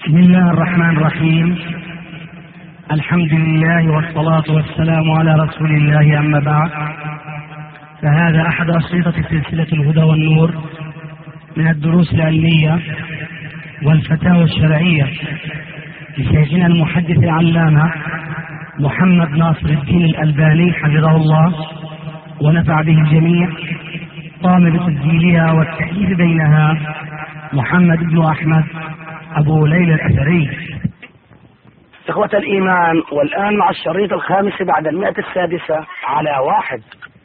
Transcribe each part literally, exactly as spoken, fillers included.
بسم الله الرحمن الرحيم. الحمد لله والصلاة والسلام على رسول الله، أما بعد، فهذا أحد أشرطة سلسلة الهدى والنور من الدروس العلمية والفتاوى الشرعية لشيخنا المحدث العلامة محمد ناصر الدين الألباني حفظه الله ونفع به الجميع. قام بتسجيلها والتأليف بينها محمد بن أحمد أبو ليلى الأثري. إخوة الإيمان، والآن مع الشريط الخامس بعد المئة السادسة على واحد.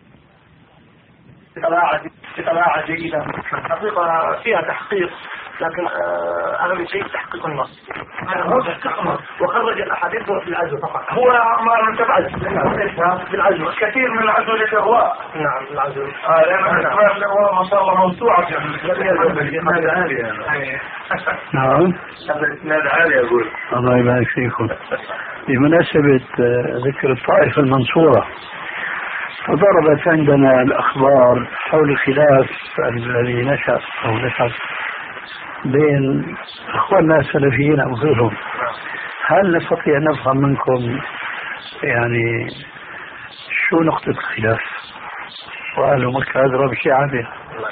بطباعة جيدة حقيقة فيها تحقيق، لكن أهم شيء تحقيق النص. وخرج الأحاديث في العزو فقط. هو ما من تبعز في العزو كثير من العزو للإغواء. نعم العزو. آه لأن الإغواء ما شاء الله موسوعة الإسناد عالية. نعم. الإسناد عالية أقول. الله يبارك فيكم. بمناسبة ذكر الطائفة المنصورة، فضربت عندنا الأخبار حول الخلاف الذي نشأ أو نشأ بين أخواننا السلفيين أو غيرهم. هل نستطيع أن نفهم منكم يعني شو نقطة الخلاف؟ وأهل مكة أدرى بشيء بها.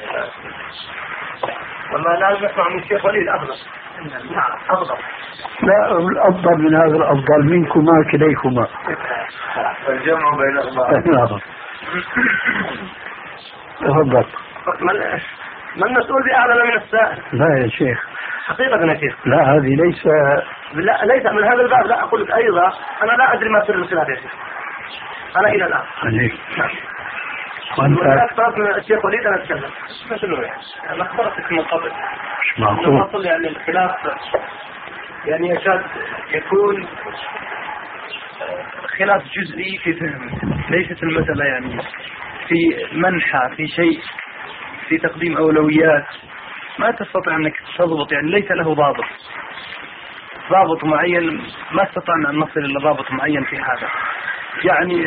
والله لازم نسمع من الشيخ وليد أفضل. نعم أفضل. لا، الأفضل من هذا الأفضل منكما كليكما. الجمع بين الأخبار. نعم. تفضل. ما المسؤول بأعلم من السائل؟ لا يا شيخ. حقيقة يا شيخ. لا، هذه ليس لا ليس من هذا الباب. لا أقول لك أيضا أنا لا أدري ما سر الخلاف يا شيخ. أنا إلى الآن. عليك. وأنت أكثر من الشيخ وليد أنا أتكلم. مثل يعني أنا أخبرتك من قبل. مش معقول. نصل يعني الخلاف يعني يكاد يكون خلاف جزئي في فهم، ليست المسألة يعني في منحى في شيء في تقديم أولويات ما تستطيع أنك تضبط، يعني ليس له ضابط ضابط معين. ما استطعنا أن نصل إلى ضابط معين في هذا. يعني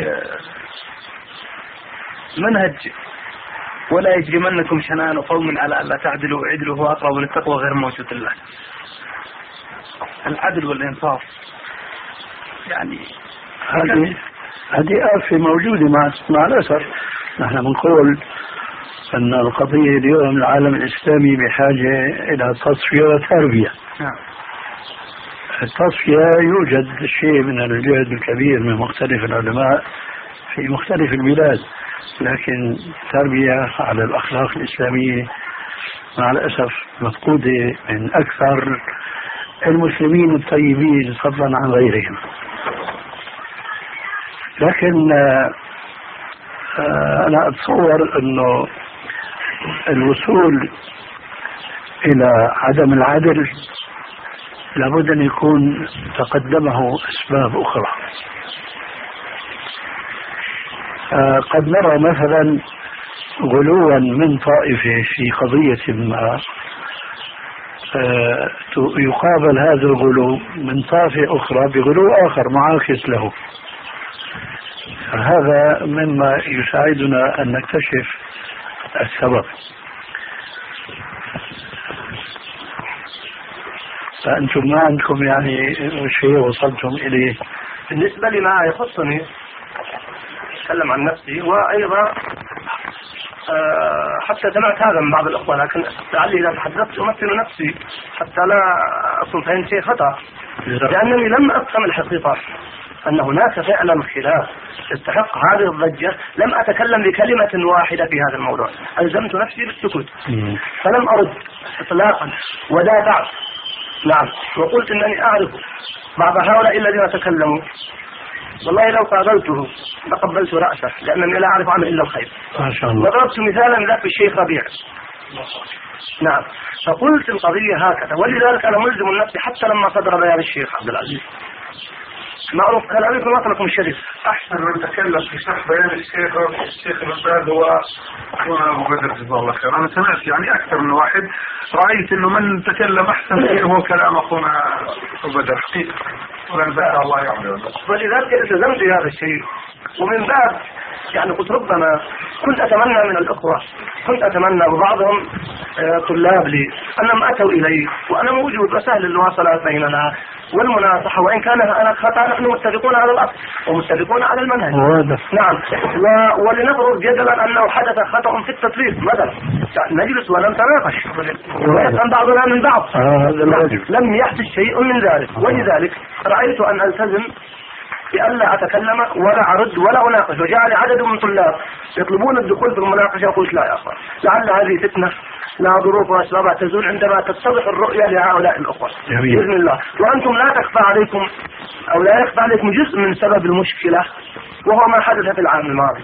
منهج ولا يجرمنكم شنآن قوم على ألا تعدلوا اعدلوا هو أقرب للتقوى غير موجود الله. العدل والإنصاف يعني هذه هذه آفة موجودة مع مع الأسف. نحن بنقول أن القضية اليوم العالم الإسلامي بحاجة إلى تصفية وتربية. نعم. التصفية يوجد شيء من الجهد الكبير من مختلف العلماء في مختلف البلاد، لكن التربية على الأخلاق الإسلامية مع الأسف مفقودة من أكثر المسلمين الطيبين فضلا عن غيرهم. لكن أنا أتصور أنه الوصول إلى عدم العدل لابد أن يكون تقدمه أسباب أخرى. قد نرى مثلا غلوا من طائفة في قضية ما، يقابل هذا الغلو من طائفة أخرى بغلو آخر معاكس له. هذا مما يساعدنا أن نكتشف السبب. فأنتم ما عندكم يعني شيء وصلتم إليه؟ بالنسبة لما يخصني أتكلم عن نفسي، وأيضا أه حتى سمعت هذا من بعض الأخوة، لكن لعلي إذا تحدثت أمثل نفسي حتى لا أصل فهم شيء خطأ، لأنني لم أفهم الحقيقة أن هناك فعلا خلاف يستحق هذه الضجة. لم أتكلم بكلمة واحدة في هذا الموضوع، ألزمت نفسي بالسكوت فلم أرد إطلاقا ودافعت. نعم، وقلت أنني أعرف بعض هؤلاء الذين تكلموا، والله لو قابلته لقبلت رأسه، لأنني لا أعرف عنه إلا الخير. ما شاء الله. وضربت مثالا ذاك الشيخ ربيع. نعم، فقلت القضية هكذا، ولذلك أنا ملزم نفسي حتى لما صدر بيان الشيخ عبد العزيز. معروف كلامي في مطلقكم الشريف. أحسن من تكلم في شرح بيان الشيخ الشيخ الأستاذ هو أبو بدر جزاه الله خير. أنا سمعت يعني أكثر من واحد، رأيت إنه من تكلم أحسن فيه هو كلام أخونا أبو بدر حقيقة، ولن بقى الله يعمل. ولذلك التزمت هذا الشيء. ومن باب يعني قلت ربما كنت أتمنى من الأخوة، كنت أتمنى وبعضهم طلاب لي أنهم أتوا إلي وأنا موجود وسهل المواصلات بيننا والمناصحة، وإن كان أنا خطأ نحن متفقون على الأصل ومتفقون على المنهج. نعم. ولنفرض جدلا أنه حدث خطأ في التطبيق مثلا، نجلس ونتناقش ويفهم بعضنا من بعض. لم يحدث شيء من ذلك، ولذلك رأيت أن ألتزم بألا أتكلم ولا أرد ولا أناقش، وجاءني عدد من طلاب يطلبون الدخول في المناقشة، وقلت لا يا أخوان، لعل هذه فتنة لا ظروف وأسبابها تزول عندما تتضح الرؤية لهؤلاء الأخوة بإذن الله. وأنتم لا تخفى عليكم أو لا يخفى عليكم جزء من سبب المشكلة، وهو ما حدث في العام الماضي.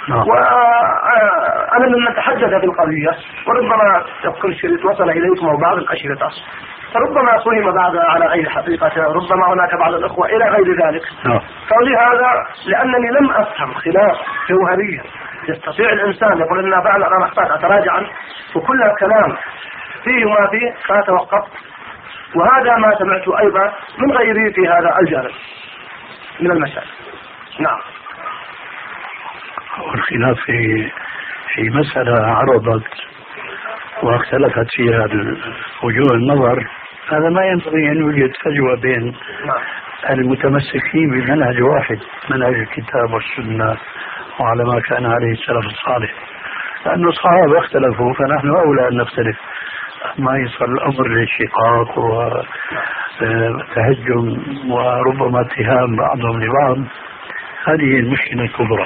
وأنا لما أتحدث في القضية وربما يكون الشريط وصل إليكم أو بعض الأشرطة، فربما فهم بعض على غير حقيقته، ربما هناك بعض الأخوة إلى غير ذلك. فلهذا لأنني لم أفهم خلاف جوهريا يستطيع الإنسان يقول لنا فعلا أنا أخطأت أتراجع عنه، وكل كلام فيه ما فيه فتوقفت، وهذا ما سمعت أيضا من غيري في هذا الجانب من المسائل. نعم. والخلاف في في مسألة عرضت واختلفت فيها وجوه النظر، هذا ما ينبغي أن يوجد فجوة بين المتمسكين بمنهج واحد، منهج الكتاب والسنة وعلى ما كان عليه السلف الصالح، لأن الصحابة اختلفوا فنحن أولى أن نختلف. ما يصل الأمر للشقاق وتهجم وربما اتهام بعضهم لبعض، هذه المشكلة الكبرى.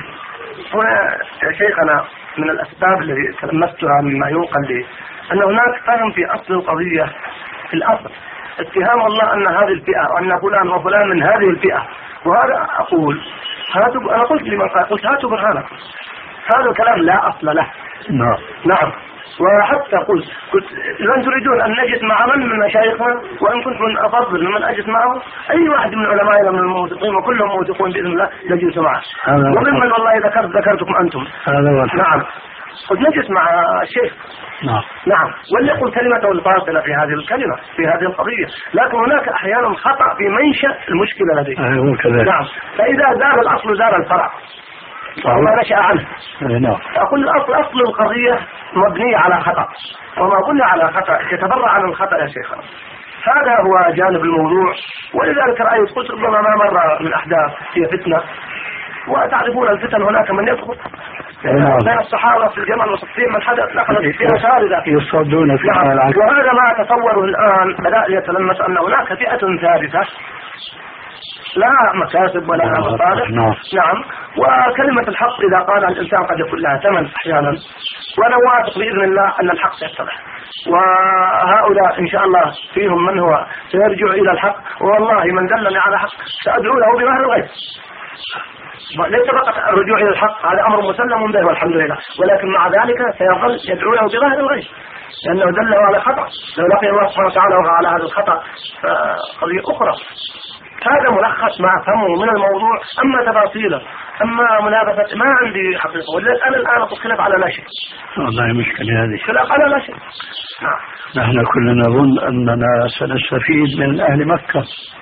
هنا يا شيخنا من الأسباب التي تلمستها مما ينقل لي أن هناك فهم في أصل القضية، في الأصل اتهام الله أن هذه الفئة وأن فلان وفلان من هذه الفئة، وهذا أقول هاتوا، أنا قلت لمن قال قلت هاتوا برهانكم، هذا الكلام لا أصل له. نعم نعم. وحتى قلت قلت إذا تريدون أن نجد مع من من مشايخنا، وإن كنت من أفضل من أجد معه أي واحد من علمائنا من الموثقين وكلهم موثقون بإذن الله نجلس معه، وممن والله ذكرت ذكرتكم أنتم. نعم. قد نجلس مع الشيخ. نعم. نعم. وليقل كلمته الفاصلة في هذه الكلمة في هذه القضية، لكن هناك أحيانا خطأ في منشأ المشكلة لديه. نعم. فإذا زال الأصل زال الفرع وما نشأ عنه. نعم. أقول الأصل أصل القضية مبنية على خطأ، وما قلنا على خطأ يتبرع عن الخطأ يا شيخنا. هذا هو جانب الموضوع، ولذلك رأيت قلت ربما ما مر من أحداث هي فتنة، وتعرفون الفتن هناك من يدخل بين الصحابة في الجمل والصفين من حدث نقلت فيها شاردة يصدون في العكس. وهذا ما أتصوره الآن بدأ يتلمس أن هناك فئة ثالثة لا مكاسب ولا مصالح. نعم. نعم. وكلمة الحق إذا قال الإنسان قد يكون لها ثمن أحيانا، وأنا واثق بإذن الله أن الحق سيتضح، وهؤلاء إن شاء الله فيهم من هو سيرجع إلى الحق، والله من دلني على حق سأدعو له بظهر الغيب. ليس فقط الرجوع إلى الحق، هذا أمر مسلم به والحمد لله، ولكن مع ذلك سيظل يدعو له بظهر الغيب لأنه دله على خطأ، لو لقي الله سبحانه وتعالى وقع على هذا الخطأ فقضية أخرى. هذا ملخص ما أفهمه من الموضوع، أما تفاصيله أما منافسة ما عندي حقيقة، ولذلك أنا الآن أتكلم على لا شيء. والله مشكلة هذه. خلاف على لا شيء. نعم. نحن كلنا نظن أننا سنستفيد من أهل مكة.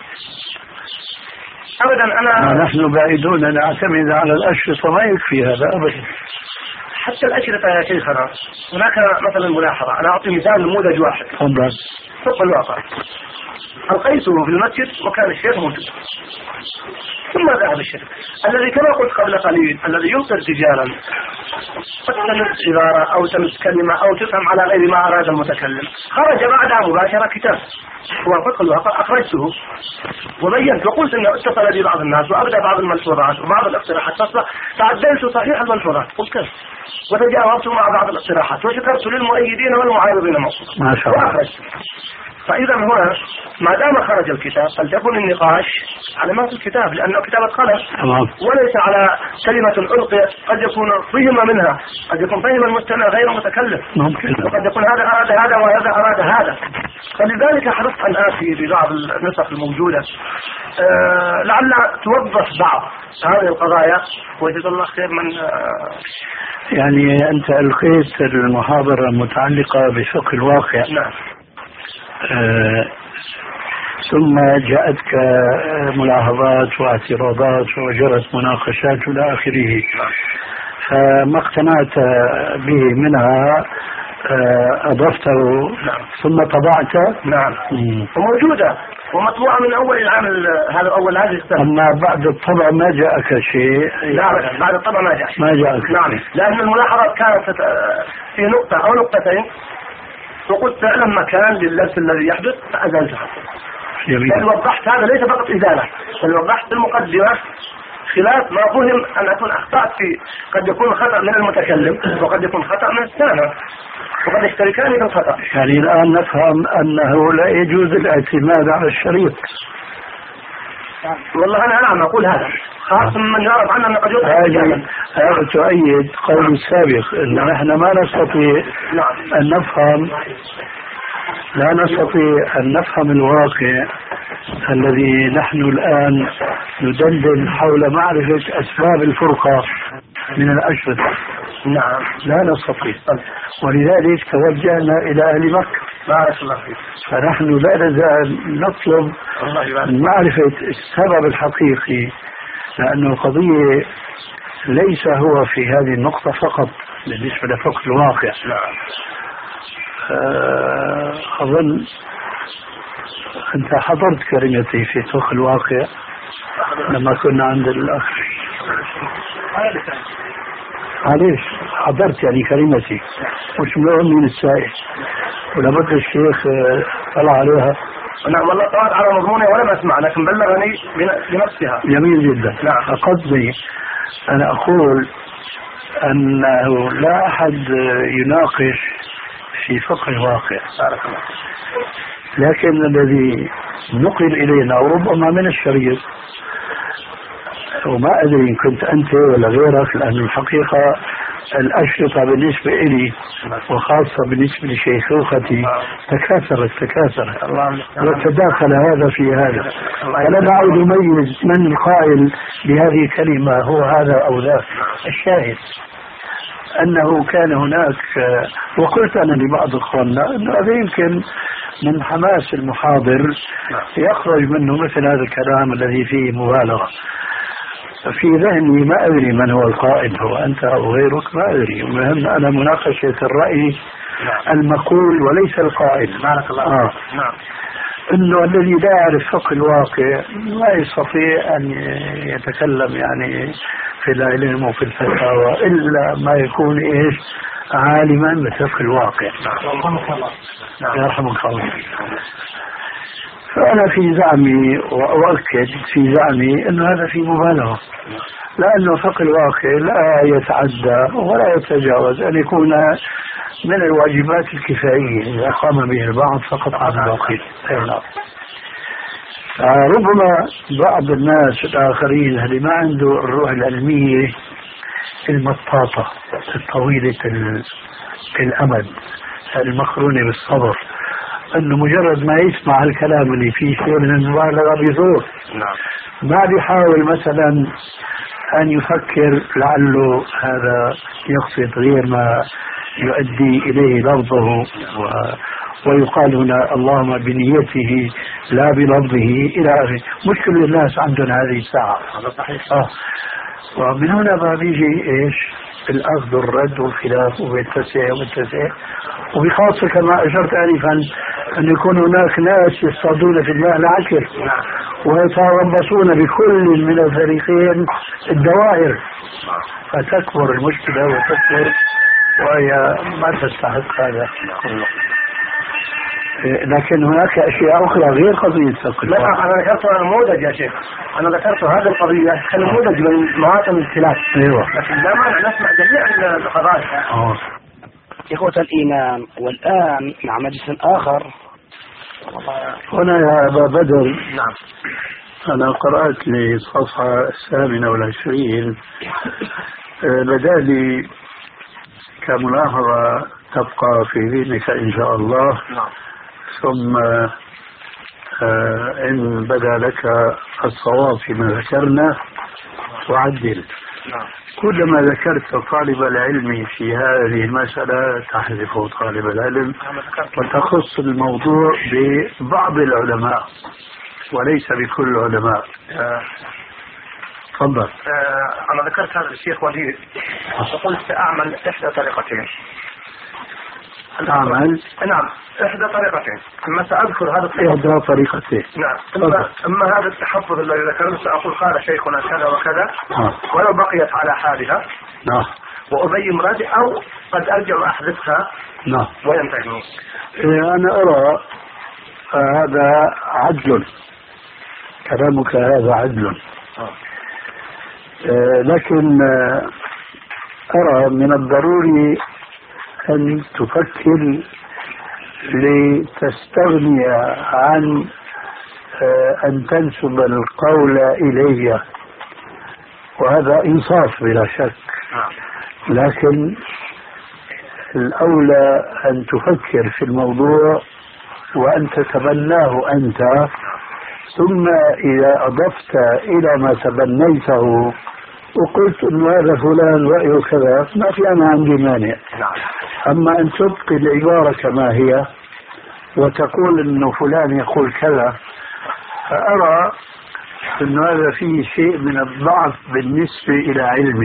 أبدا. أنا نحن بعيدون نعتمد على الأشرطة، ما يكفي هذا أبدا. حتى الأشرطة يا شيخنا هناك مثلا ملاحظة، أنا أعطي مثال نموذج واحد. تفضل. طبق الواقع. ألقيته في المسجد وكان الشيخ موجود، ثم ذهب الشيخ الذي كما قلت قبل قليل الذي يلقي ارتجالا قد تمس عبارة أو تمس كلمة أو تفهم على غير ما أراد المتكلم، خرج بعدها مباشرة كتاب وفق الواقع أخرجته وبينت وقلت أنه اتصل بي بعض الناس وأبدأ بعض الملحوظات وبعض الاقتراحات، فصلا تعدلت صحيح الملحوظات قلت كيف وتجاوبت مع بعض الاقتراحات وشكرت للمؤيدين والمعارضين موصولا ما شاء الله. وأخرجت. فإذا هنا ما دام خرج الكتاب فلتكن النقاش على ما في الكتاب، لأنه كتابة قلم وليس على كلمة ألقيت قد يكون فهم منها، قد يكون فهم المستمع غير متكلم، وقد يكون هذا أراد هذا وهذا أراد هذا. فلذلك حرصت أن آتي ببعض النسخ الموجودة أه لعل توضح بعض هذه القضايا، وجزا الله خير من أه يعني أنت ألقيت المحاضرة المتعلقة بفقه الواقع. نعم. آه ثم جاءتك ملاحظات واعتراضات وجرت مناقشات إلى آخره، فما اقتنعت به منها أضفته ثم طبعت. نعم وموجودة ومطبوعة من أول العام هذا أول هذه السنة. أما بعد الطبع ما جاءك شيء؟ لا بعد الطبع ما جاء ما جاءك. نعم لأن الملاحظات كانت في نقطة أو نقطتين وقلت فعلا مكان للبس الذي يحدث فأزلتها. بل وضحت هذا ليس فقط إزالة، بل وضحت في المقدمة خلاف ما فهم أن أكون أخطأت في قد يكون خطأ من المتكلم وقد يكون خطأ من السامع وقد يشتركان في الخطأ. يعني الآن نفهم أنه لا يجوز الاعتماد على الشريط. والله أنا نعم أقول هذا خاصة من يعرف عنه أن قد يكون هذا تؤيد قول السابق أن نحن ما نستطيع أن نفهم لا نستطيع أن نفهم الواقع الذي نحن الآن ندندن حول معرفة أسباب الفرقة من الأشرطة. نعم لا نستطيع، ولذلك توجهنا إلى أهل مكة. بارك الله فيك. فنحن لا نزال نطلب معرفة السبب الحقيقي، لأن القضية ليس هو في هذه النقطة فقط بالنسبة لفقه الواقع. أظن أنت حضرت كلمتي في فقه الواقع لما كنا عند الأخ. معليش حضرت يعني كلمتي مش مهم من السائل، ولابد الشيخ طلع عليها. نعم والله طلعت على مضموني ولم أسمع لكن بلغني بنفسها. جميل جدا. نعم. قصدي أنا أقول أنه لا أحد يناقش في فقه الواقع، لكن الذي نقل إلينا وربما من الشريط، وما أدري إن كنت أنت ولا غيرك، لأن الحقيقة الأشرطة بالنسبة لي وخاصة بالنسبة لشيخوختي تكاثرت تكاثرت وتداخل هذا في هذا، فلا نعود نميز من القائل بهذه الكلمة هو هذا أو ذاك. الشاهد أنه كان هناك، وقلت أنا لبعض إخواننا أنه هذا يمكن من حماس المحاضر يخرج منه مثل هذا الكلام الذي فيه مبالغة. في ذهني ما أدري من هو القائل، هو أنت أو غيرك ما أدري، المهم أنا مناقشة الرأي المقول وليس القائل. بارك الله. آه. نعم. إنه الذي لا يعرف فقه الواقع لا يستطيع أن يتكلم يعني في العلم وفي الفتاوى إلا ما يكون إيش عالما بفقه الواقع. يرحمك الله. فأنا في زعمي وأؤكد في زعمي أن هذا في مبالغة، لأنه فقه الواقع لا يتعدى ولا يتجاوز أن يكون من الواجبات الكفائية إذا قام به البعض فقط عن الباقي. ربما بعض الناس الآخرين اللي ما عنده الروح العلمية المطاطة الطويلة الأمد المقرونة بالصبر، أنه مجرد ما يسمع الكلام اللي فيه شيء من المبالغة بيزور، ما بيحاول مثلا أن يفكر لعله هذا يقصد غير ما يؤدي إليه لفظه، و... ويقال هنا اللهم بنيته لا بلفظه إلى آخره. مش كل الناس عندهم هذه الساعة. هذا صحيح. آه. ومن هنا ما بيجي إيش الأخذ والرد والخلاف وبالتسع وبالتسع، وبخاصة كما أشرت آنفا أن يكون هناك ناس يصطادون في الماء العكر ويتربصون بكل من الفريقين الدوائر، فتكبر المشكلة وتكبر وهي ما تستحق هذا كله. لكن هناك أشياء أخرى غير قضية فقه. لا أنا ذكرت نموذج يا شيخ، أنا ذكرت هذه القضية كنموذج من مواطن الخلاف. أيوة. لكن لا مانع نسمع جميع القضايا. آه. إخوة الإيمان، والآن مع مجلس آخر. هنا يا أبا بدر. نعم. أنا قرأت لي الصفحة الثامنة والعشرين، بدا لي كملاحظة تبقى في ذهنك إن شاء الله. نعم. ثم إن بدا لك الصواب فيما ذكرنا وعدل. نعم. كلما ذكرت طالب العلم في هذه المسألة تحذف طالب العلم وتخص الموضوع ببعض العلماء وليس بكل العلماء. تفضل. آه أنا ذكرت هذا الشيخ وليد وقلت سأعمل إحدى طريقتين. أعمل؟ نعم إحدى طريقتين. أما سأذكر هذا إحدى طريقتين. نعم. أما, أما هذا التحفظ الذي ذكرته سأقول قال شيخنا كذا وكذا آه. ولو بقيت على حالها. نعم. وأبين مرادي أو قد أرجع وأحذفها. نعم. وينتهي. أنا أرى هذا عدل، كلامك هذا عدل. آه. لكن أرى من الضروري أن تفكر لتستغني عن أن تنسب القول إلي، وهذا إنصاف بلا شك، لكن الأولى أن تفكر في الموضوع وأن تتبناه أنت، ثم إذا أضفت إلى ما تبنيته وقلت أن هذا فلان رأيه كذا ما في أنا عندي مانع. أما أن تبقي العبارة كما هي وتقول أنه فلان يقول كذا، فأرى أن هذا فيه شيء من الضعف بالنسبة إلى علمك.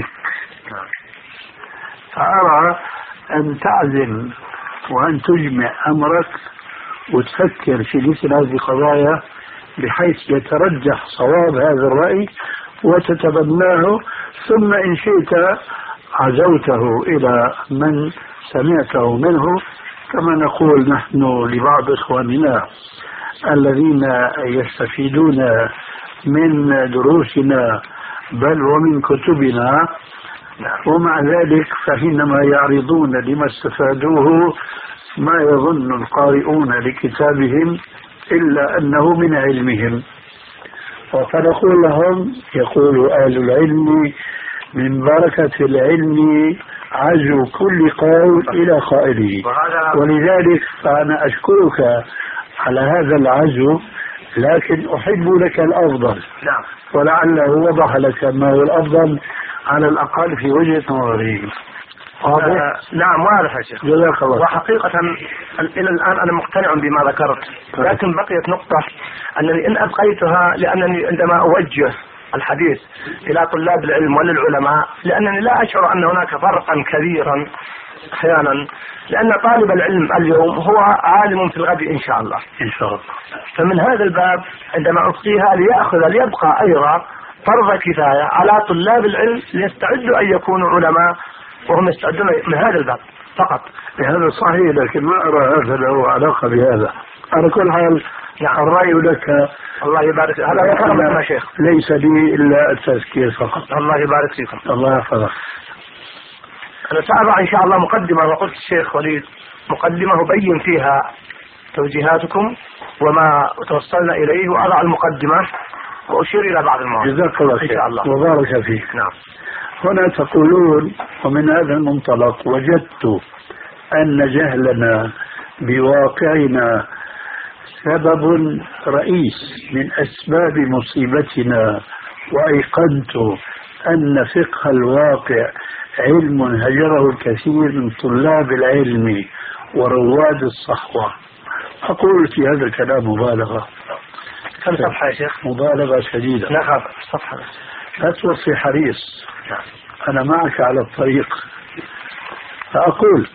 فأرى أن تعزم وأن تجمع أمرك وتفكر في مثل هذه القضايا بحيث يترجح صواب هذا الرأي وتتبناه، ثم إن شئت عزوته إلى من سمعته منه، كما نقول نحن لبعض إخواننا الذين يستفيدون من دروسنا بل ومن كتبنا، ومع ذلك فحينما يعرضون لما استفادوه ما يظن القارئون لكتابهم إلا أنه من علمهم، فنقول لهم يقول أهل العلم من بركة العلم عزو كل قول إلى قائله، ولذلك فأنا أشكرك على هذا العزو، لكن أحب لك الأفضل، ولعله وضح لك ما هو الأفضل على الأقل في وجهة نظري. آه نعم واضح يا شيخ. جزاك الله. وحقيقة إلى الآن أنا مقتنع بما ذكرت، لكن بقيت نقطة أنني إن أبقيتها لأنني عندما أوجه الحديث إلى طلاب العلم وللعلماء، لأنني لا أشعر أن هناك فرقا كبيرا أحيانا، لأن طالب العلم اليوم هو عالم في الغد إن شاء الله. إن شاء الله. فمن هذا الباب عندما أبقيها ليأخذ ليبقى أيضا فرض كفاية على طلاب العلم ليستعدوا أن يكونوا علماء وهم يستعدون من هذا الباب فقط. هذا صحيح، لكن ما أرى هذا له علاقة بهذا. على كل حال الرأي لك. الله يبارك. هذا يفهم يا شيخ. ليس لي إلا التذكير فقط. الله يبارك فيكم. الله يحفظك. أنا سأضع إن شاء الله مقدمة، وقلت الشيخ وليد مقدمة أبين فيها توجيهاتكم وما توصلنا إليه، وأضع المقدمة وأشير إلى بعض المواضيع. جزاك الله إن شاء الله. وبارك فيك. نعم. هنا تقولون ومن هذا المنطلق وجدت أن جهلنا بواقعنا سبب رئيس من أسباب مصيبتنا، وأيقنت أن فقه الواقع علم هجره الكثير من طلاب العلم ورواد الصحوة. أقول في هذا الكلام مبالغة. كم صفحة يا شيخ؟ مبالغة شديدة. لا خاف صفحة. لا توصي حريص، أنا معك على الطريق. فأقول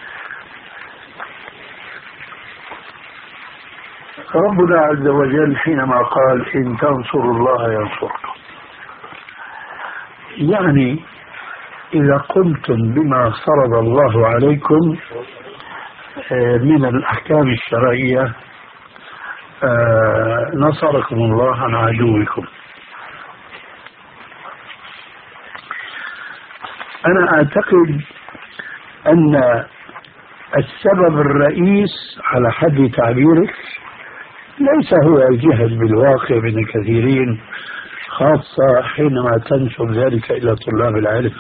ربنا عز وجل حينما قال إن تنصروا الله ينصركم، يعني إذا قمتم بما فرض الله عليكم من الأحكام الشرعية نصركم الله عن عدوكم. أنا أعتقد أن السبب الرئيس على حد تعبيرك ليس هو الجهل بالواقع من الكثيرين، خاصة حينما تنسب ذلك إلى طلاب العلم.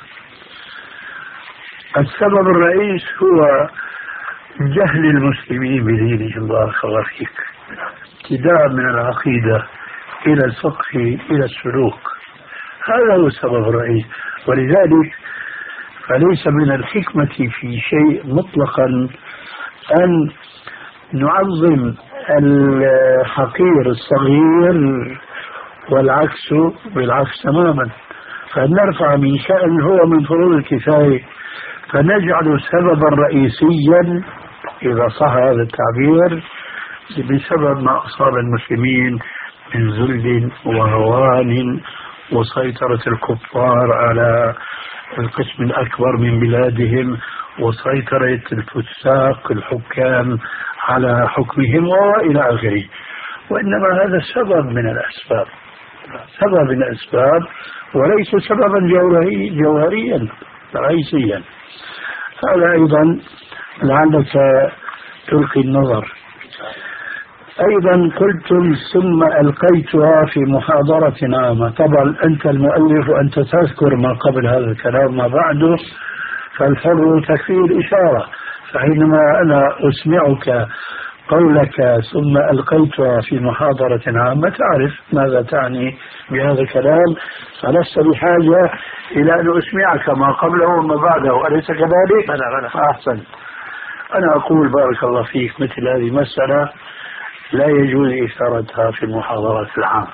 السبب الرئيس هو جهل المسلمين بدينهم. بارك الله فيك. ابتداء من العقيدة إلى الفقه إلى السلوك، هذا هو السبب الرئيس. ولذلك فليس من الحكمة في شيء مطلقا أن نعظم الحقير الصغير والعكس بالعكس تماما، فنرفع من شأن هو من فروض الكفاية فنجعل سببا رئيسيا إذا صح هذا التعبير بسبب ما أصاب المسلمين من ذل وهوان وسيطرة الكفار على القسم الأكبر من بلادهم وسيطرة الفساق الحكام على حكمهم وإلى آخره. وإنما هذا سبب من الأسباب، سبب من الأسباب وليس سببا جوهري جوهريا رئيسيا. هذا أيضا لعلك تلقي النظر. أيضا قلتم ثم ألقيتها في محاضرة عامة. طبعا أنت المؤلف وأنت تذكر ما قبل هذا الكلام ما بعده، فالحر تكفيه الإشارة. فحينما أنا أسمعك قولك ثم ألقيتها في محاضرة عامة تعرف ماذا تعني بهذا الكلام، فلست بحاجة إلى أن أسمعك ما قبله وما بعده، أليس كذلك؟ بلى بلى. أحسن. أنا أقول بارك الله فيك مثل هذه مسألة لا يجوز إثارتها في المحاضرات العامة،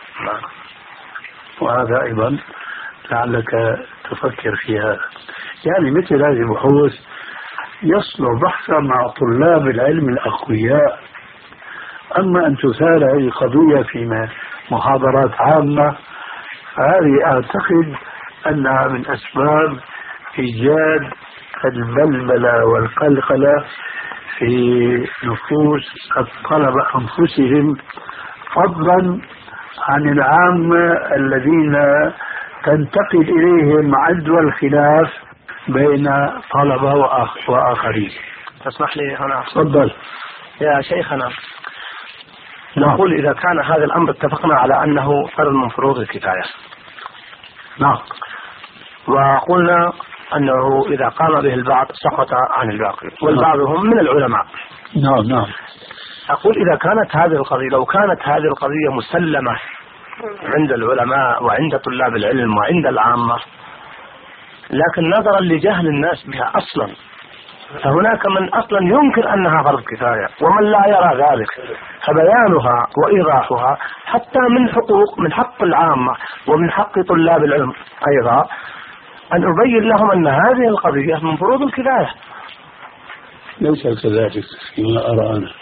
وهذا أيضا لعلك تفكر في هذا. يعني مثل هذه البحوث يصلح بحثا مع طلاب العلم الأقوياء، أما أن تثار هذه القضية في محاضرات عامة هذه أعتقد أنها من أسباب إيجاد البلبلة والقلقلة في نفوس الطلبة أنفسهم، فضلا عن العامة الذين تنتقل إليهم عدوى الخلاف بين طلبة وآخرين. تسمح لي هنا؟ تفضل يا شيخنا. نقول إذا كان هذا الأمر اتفقنا على أنه فرض من فروض الكفاية. نعم. وقلنا أنه إذا قام به البعض سقط عن الباقي، والبعض هم من العلماء. نعم نعم. أقول إذا كانت هذه القضية لو كانت هذه القضية مسلمة عند العلماء وعند طلاب العلم وعند العامة، لكن نظرا لجهل الناس بها أصلا فهناك من أصلا يمكن أنها فرض كفاية ومن لا يرى ذلك، فبيانها وإيضاحها حتى من حقوق من حق العامة ومن حق طلاب العلم أيضا أن أبين لهم أن هذه القضية من فروض الكفاية. ليس كذلك فيما أرى أنا،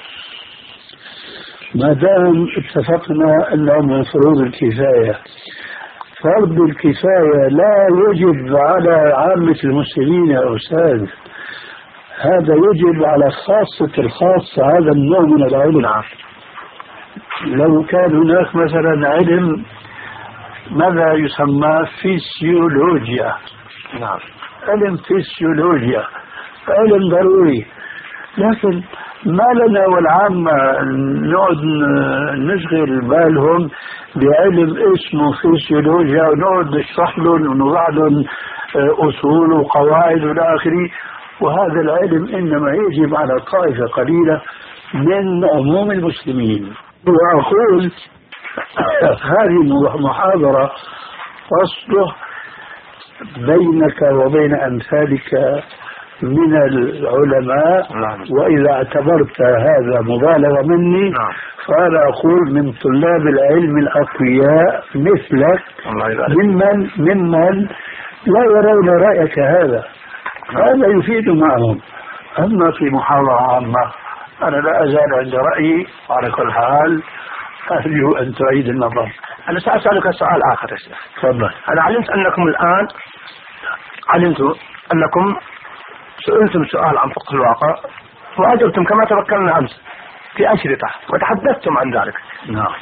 ما دام اتفقنا أنه من فروض الكفاية، فرض الكفاية لا يجب على عامة المسلمين يا أستاذ، هذا يجب على خاصة الخاصة هذا النوع من العلم. لو كان هناك مثلا علم ماذا يسمى فيسيولوجيا، نعم، علم فيسيولوجيا علم ضروري، لكن ما لنا والعامة نقعد نشغل بالهم بعلم اسمه فيسيولوجيا ونقعد نشرح لهم ونوضع لهم أصول وقواعد والى آخره، وهذا العلم إنما يجب على طائفة قليلة من عموم المسلمين. وأقول هذه المحاضرة تصلح بينك وبين أمثالك من العلماء، وإذا اعتبرت هذا مبالغة مني فأنا أقول من طلاب العلم الأقوياء مثلك ممن ممن لا يرون رأيك هذا، هذا يفيد معهم. أما في محاضرة عامة أنا لا أزال عند رأيي، وعلى كل حال أرجو أن تعيد النظر. أنا سأسألك سؤال آخر يا شيخ. تفضل. أنا علمت أنكم الآن علمت أنكم سئلتم سؤال عن فقه الواقع وأجبتم كما تذكرنا أمس في أشرطة وتحدثتم عن ذلك. نعم.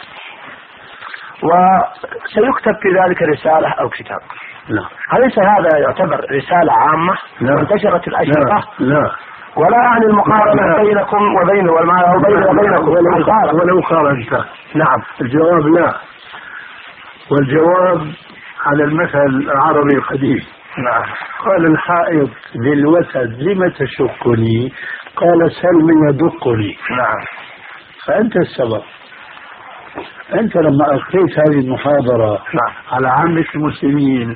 وسيكتب في ذلك رسالة أو كتاب. لا. أليس هذا يعتبر رسالة عامة انتشرت الأشرطة؟ لا. لا. ولا عن المقارنة بينكم وبين وبين وبينكم ولو قارنت. نعم. الجواب لا، والجواب على المثل العربي القديم. نعم. قال الحائط للوتد لم تشقني؟ قال سلم يدقني. نعم. فأنت السبب. أنت لما ألقيت هذه المحاضرة نعم. على عامة المسلمين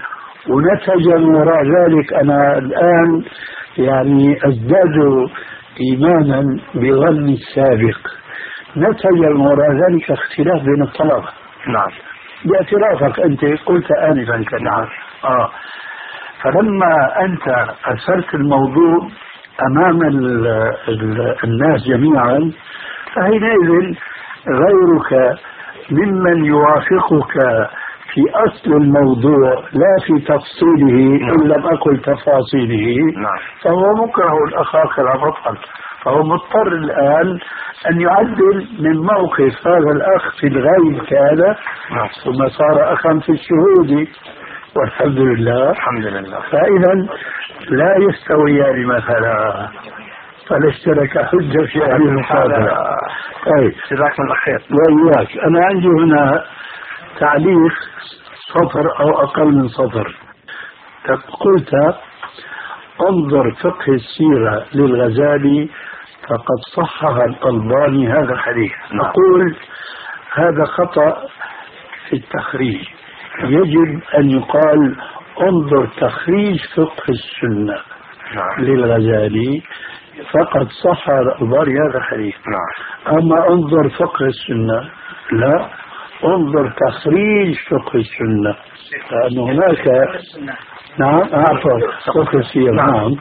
ونتج وراء ذلك أنا الآن يعني أزداد إيمانا بظني السابق، نتج وراء ذلك اختلاف بين الطلبة. نعم. باعترافك أنت قلت آنفا كذا. نعم. آه فلما أنت أثرت الموضوع أمام ال ال الناس جميعا، فحينئذ غيرك ممن يوافقك في أصل الموضوع لا في تفصيله إن لم أقل تفاصيله، نعم. فهو مكره الأخاك لا بطل، فهو مضطر الآن أن يعدل من موقف هذا الأخ في الغيب كان، نعم. ثم صار أخا في الشهود، والحمد لله. الحمد لله. فإذا لا يستويان مثلا، فلا اشترك حجة في هذه المقابلة. طيب جزاك الله خير. وإياك. أنا عندي هنا تعليق سطر أو أقل من سطر. قلت انظر فقه السيرة للغزالي فقد صحح الألباني هذا الحديث. نقول هذا خطأ في التخريج، يجب أن يقال انظر تخريج فقه السنة نعم. للغزالي فقد صح الألباني هذا الحديث. نعم. أما انظر فقه السنة لا، انظر تخريج فقه السنة، لأن هناك نعم عفوا فقه السيرة. نعم. نعم.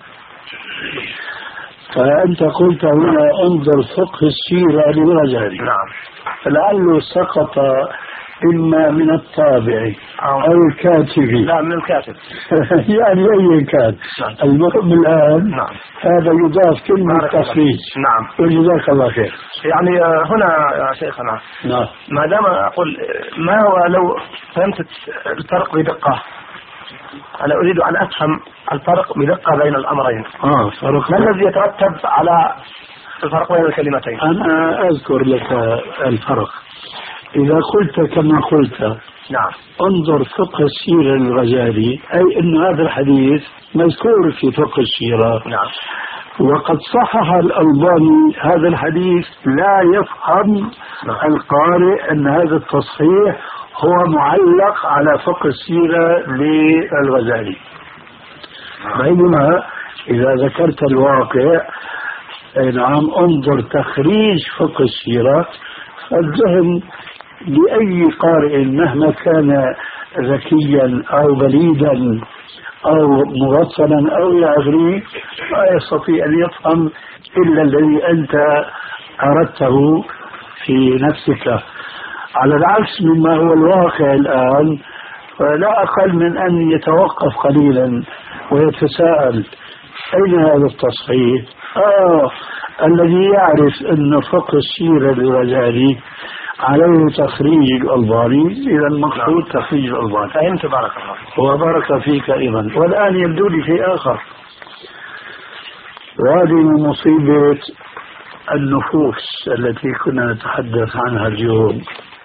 فأنت قلت هنا انظر فقه السيرة للغزالي. نعم. فلعله سقط إما من الطابع أو الكاتب. لا، من الكاتب. يعني أي كان. نعم. المهم الآن نعم. هذا يضاف كلمة تخريج. نعم. وجزاك الله خير. يعني هنا يا شيخنا، نعم. ما دام أقول ما هو لو فهمت الفرق بدقة، أنا أريد أن أفهم الفرق بدقة بين الأمرين. آه فرق. ما الذي يترتب على الفرق بين الكلمتين؟ أنا أذكر لك الفرق. إذا قلت كما قلت نعم انظر فقه السيرة للغزالي، أي أن هذا الحديث مذكور في فقه السيرة. نعم. وقد صحح الألباني هذا الحديث، لا يفهم نعم. القارئ أن هذا التصحيح هو معلق على فقه السيرة للغزالي. بينما إذا ذكرت الواقع نعم انظر تخريج فقه السيرة، الذهن لأي قارئ مهما كان ذكيا أو بليدا أو مغفلا أو يعري لا يستطيع أن يفهم إلا الذي أنت أردته في نفسك، على العكس مما هو الواقع الآن. فلا أقل من أن يتوقف قليلا ويتساءل أين هذا التصحيح؟ آه الذي يعرف أن فقه السيرة للغزالي عليه تخريج الألباني، إذا المقصود تخريج الألباني. فهمت، بارك الله. وبارك فيك أيضا. والآن يبدو لي شيء آخر، وهذه من مصيبة النفوس التي كنا نتحدث عنها اليوم.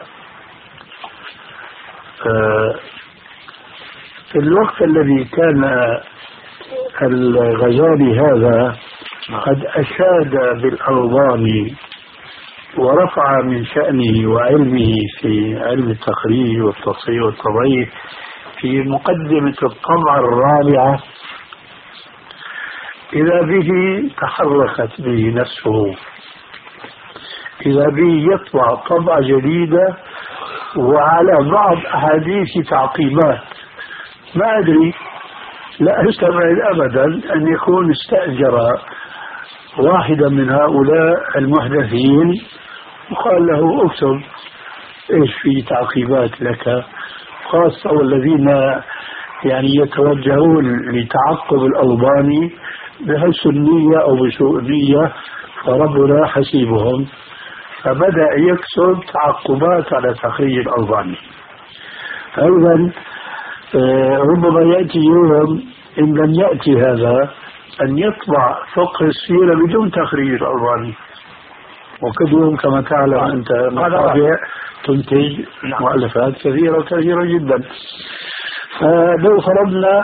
في الوقت الذي كان الغزالي هذا قد أشاد بالألباني ورفع من شأنه وعلمه في علم التخريج والتصحيح والتضعيف في مقدمة الطبعة الرابعة، إذا به تحركت به نفسه، إذا به يطبع طبعة جديدة وعلى بعض أحاديث تعقيبات. ما أدري، لا أستبعد أبدا أن يكون استأجر واحدا من هؤلاء المحدثين وقال له اكتب ايش في تعقيبات لك، خاصة والذين يعني يتوجهون لتعقب الألباني بحسن النية أو بسوء النية، فربنا حسيبهم. فبدأ يكتب تعقبات على تخريج الألباني. أيضا ربما يأتي يوم إن لم يأتي هذا أن يطبع فقه السيرة بدون تخريج الألباني، وكل يوم كما تعلم أنت مطابع تنتج مؤلفات كثيرة وكثيرة جدا. فلو فرضنا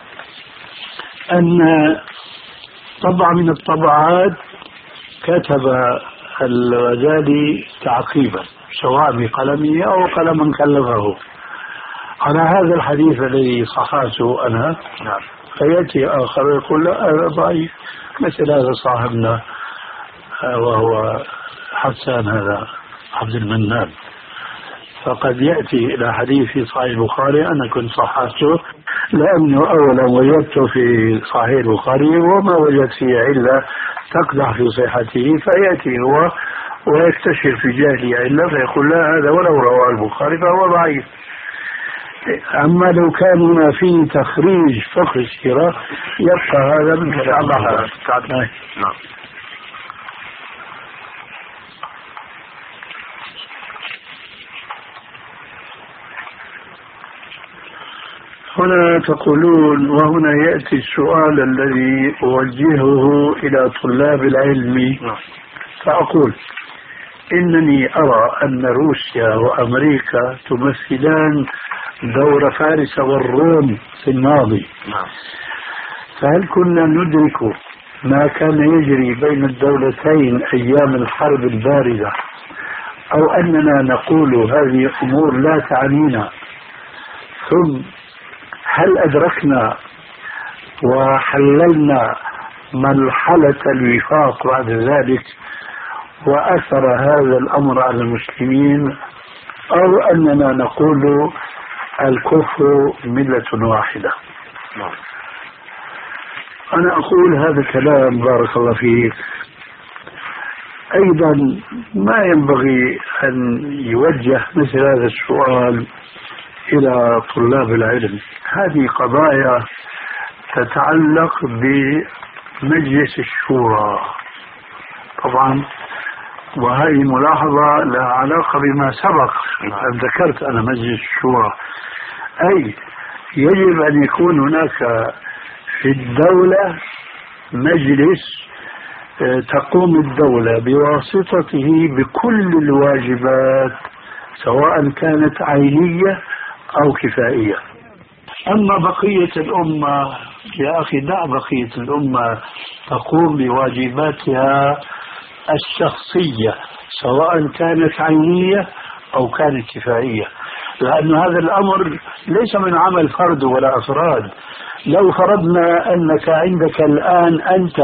أن طبعة من الطبعات كتب الغزالي تعقيبا سواء بقلمه أو قلما كلفه على هذا الحديث الذي صححته أنا نعم. فيأتي آخر يقول لا هذا ضعيف، مثل هذا صاحبنا وهو حسان هذا عبد المنان، فقد يأتي إلى حديث في صحيح البخاري أنا كنت صححته لأنه أولا وجدته في صحيح البخاري وما وجدت فيه علة تقدح في صحته، فيأتي هو ويكتشف في جاهله علة فيقول لا هذا ولو رواه البخاري فهو ضعيف. أما لو كان هنا فيه تخريج فقه السيرة يبقى هذا من كلام الله. نعم. هنا تقولون وهنا يأتي السؤال الذي أوجهه إلى طلاب العلم، فأقول إنني أرى أن روسيا وأمريكا تمثلان دور فارس والروم في الماضي، فهل كنا ندرك ما كان يجري بين الدولتين أيام الحرب الباردة أو أننا نقول هذه أمور لا تعنينا، ثم هل أدركنا وحللنا مرحلة الوفاق بعد ذلك وأثر هذا الأمر على المسلمين، أو أننا نقول الكفر ملة واحدة؟ أنا أقول هذا الكلام بارك الله فيك أيضا ما ينبغي أن يوجه مثل هذا السؤال إلى طلاب العلم. هذه قضايا تتعلق بمجلس الشورى طبعا، وهذه ملاحظة لها علاقة بما سبق أن ذكرت أنا مجلس الشورى، أي يجب أن يكون هناك في الدولة مجلس تقوم الدولة بواسطته بكل الواجبات سواء كانت عينية أو كفائية. أما بقية الأمة يا أخي دع بقية الأمة تقوم بواجباتها الشخصية سواء كانت عينية أو كانت كفائية، لأن هذا الأمر ليس من عمل فرد ولا أفراد. لو فرضنا أنك عندك الآن أنت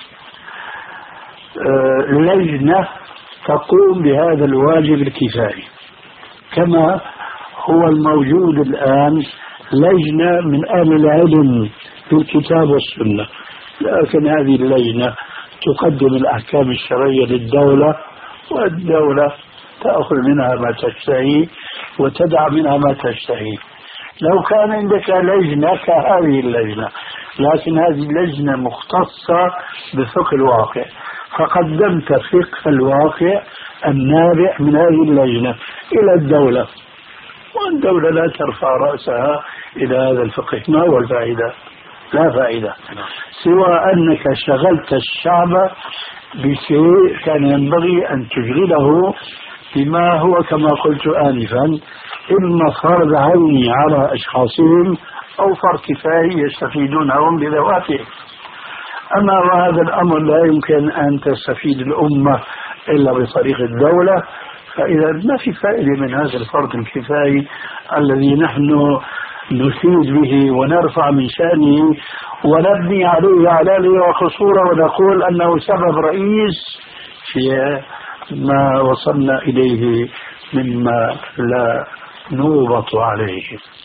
لجنة تقوم بهذا الواجب الكفائي كما هو الموجود الآن لجنة من أهل العلم في الكتاب والسنة، لكن هذه اللجنة تقدم الأحكام الشرعية للدولة والدولة تأخذ منها ما تشتهي وتدع منها ما تشتهي. لو كان عندك لجنة كهذه اللجنة، لكن هذه اللجنة مختصة بفقه الواقع، فقدمت فقه الواقع النابع من هذه اللجنة إلى الدولة، والدولة لا ترفع رأسها إلى هذا الفقه. ما هو الفائدة؟ لا فائدة، سوى أنك شغلت الشعب بشيء كان ينبغي أن تشغله بما هو كما قلت آنفا إما فرض عيني على أشخاصهم أو فرض كفاية يستفيدون هم بذواتهم. أما وهذا الأمر لا يمكن أن تستفيد الأمة إلا بطريق الدولة، فإذا ما في فائدة من هذا الفرض الكفاية الذي نحن نفيد به ونرفع من شأنه ونبني عليه علالية وقصورة ونقول أنه سبب رئيس في ما وصلنا إليه مما لا نوبط عليه.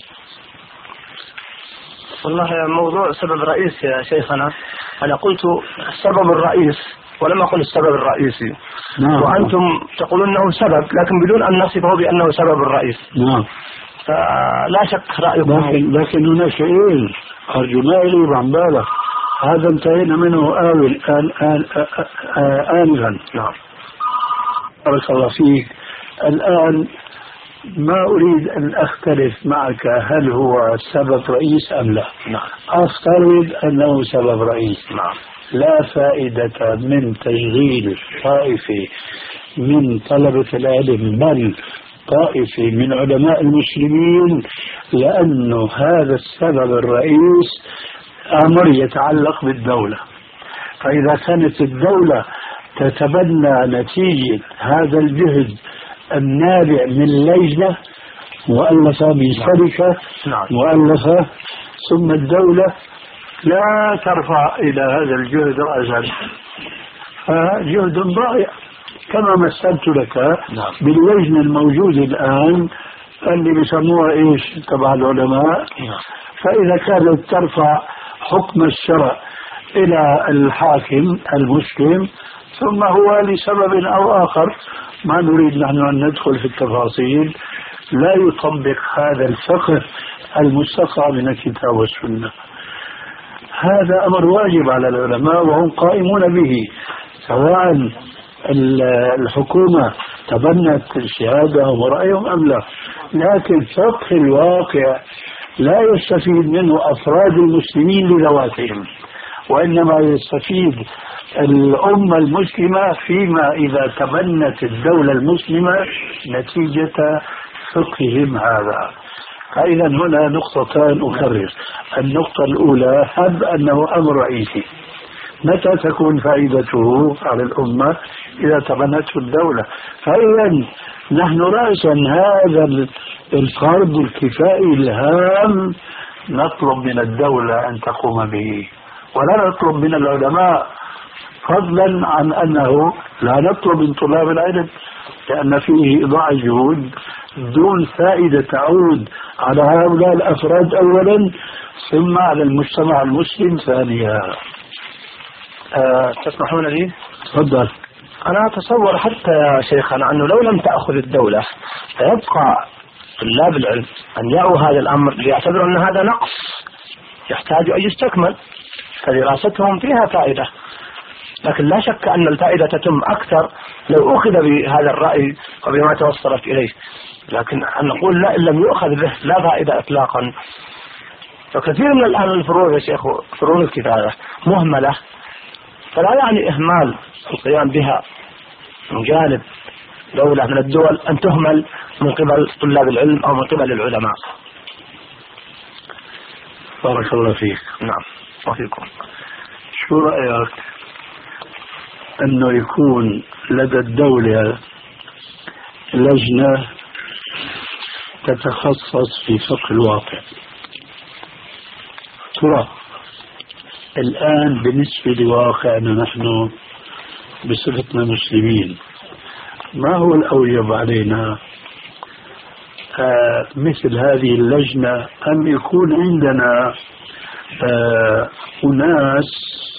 والله موضوع سبب رئيس يا شيخنا، أنا قلت السبب الرئيس ولم أقل السبب الرئيسي. نعم. وأنتم تقولون أنه سبب لكن بدون أن نصفه بأنه سبب الرئيس. نعم. فلا شك رأيكم. لكن, لكن هناك شيئين أرجو ما يليب عن بالك، هذا انتهينا منه آوي الآن آن آنغا. نعم. بارك الله فيك. الآن ما أريد أن أختلف معك هل هو سبب رئيس أم لا. نعم. أفترض أنه سبب رئيس. نعم. لا فائدة من تشغيل طائفة من طلبة العلم بل طائفة من علماء المسلمين، لأنه هذا السبب الرئيس أمر يتعلق بالدولة. فإذا كانت الدولة تتبنى نتيجة هذا الجهد النابع من لجنة مؤلفة من شركة مؤلفة، ثم الدولة لا ترفع إلى هذا الجهد رأسا، فجهد ضائع. كما مثلت لك باللجنة الموجودة الآن اللي بيسموها إيش تبع العلماء، فإذا كانت ترفع حكم الشرع إلى الحاكم المسلم ثم هو لسبب أو آخر، ما نريد نحن أن ندخل في التفاصيل، لا يطبق هذا الفقه المستقى من الكتاب والسنة، هذا أمر واجب على العلماء وهم قائمون به، سواء الحكومة تبنت شهادهم ورأيهم أم لا. لكن فقه الواقع لا يستفيد منه أفراد المسلمين لذواتهم، وإنما يستفيد الأمة المسلمة فيما إذا تبنت الدولة المسلمة نتيجة فقههم هذا. فإذا هنا نقطتان أكرر. النقطة الأولى هب أنه أمر رئيسي، متى تكون فائدته على الأمة؟ إذا تبنته الدولة. فإذا نحن رأسا هذا الفرض الكفائي الهام نطلب من الدولة أن تقوم به، ولا نطلب من العلماء، فضلا عن أنه لا نطلب من طلاب العلم، لأن فيه إضاعة جهود دون فائدة تعود على هؤلاء الأفراد أولا ثم على المجتمع المسلم ثانيا. أه تسمحون لي؟ تفضل. أنا أتصور حتى يا شيخنا أنه لو لم تأخذ الدولة فيبقى طلاب العلم أن يروا هذا الأمر ليعتبروا أن هذا نقص يحتاج أن يستكمل، فدراستهم فيها فائدة، لكن لا شك أن الفائدة تتم أكثر لو أخذ بهذا الرأي وبما توصلت إليه، لكن أن نقول لا إن لم يؤخذ به لا فائدة إطلاقا. فكثير من الآن الفروع يا شيخ فروع الكفاية مهملة، فلا يعني إهمال القيام بها من جانب دولة من الدول أن تهمل من قبل طلاب العلم أو من قبل العلماء. بارك الله فيك. نعم وفيكم. شو رأيك أنه يكون لدى الدولة لجنة تتخصص في فقه الواقع؟ ترى الآن بالنسبة لواقعنا نحن بصفتنا مسلمين ما هو الأوجب علينا؟ آه مثل هذه اللجنة أم يكون عندنا آه أناس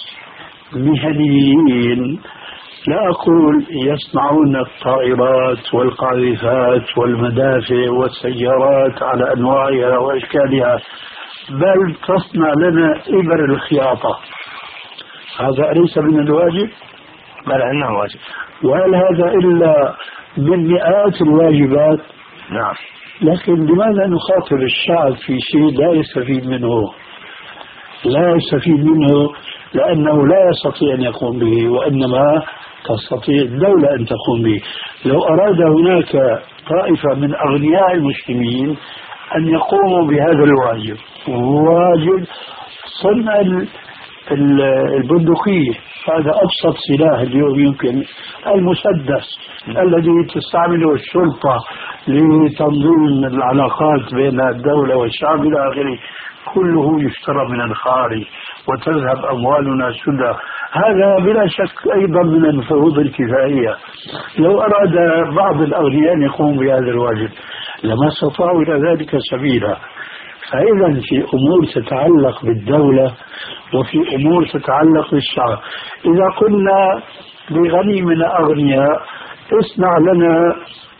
مهنيين، لا أقول يصنعون الطائرات والقاذفات والمدافع والسيارات على أنواعها وأشكالها، بل تصنع لنا إبر الخياطة، هذا أليس من الواجب؟ بل أنه واجب. وهل هذا إلا من مئات الواجبات؟ نعم. لكن لماذا نخاطر الشعب في شيء لا يستفيد منه؟ لا يستفيد منه لأنه لا يستطيع أن يقوم به، وإنما تستطيع الدولة أن تقوم به. لو أراد هناك طائفة من أغنياء المسلمين أن يقوموا بهذا الواجب، واجب صنع البندقية، هذا أبسط سلاح اليوم يمكن، المسدس الذي تستعمله الشرطة لتنظيم العلاقات بين الدولة والشعب إلى آخره، كله يشترى من الخارج وتذهب أموالنا سدى. هذا بلا شك أيضا من الفروض الكفائية. لو أراد بعض الأغنياء أن يقوموا بهذا الواجب لما استطاعوا إلى ذلك سبيلا. فإذا في أمور تتعلق بالدولة وفي أمور تتعلق بالشعب، إذا قلنا لغني من أغنياء اصنع لنا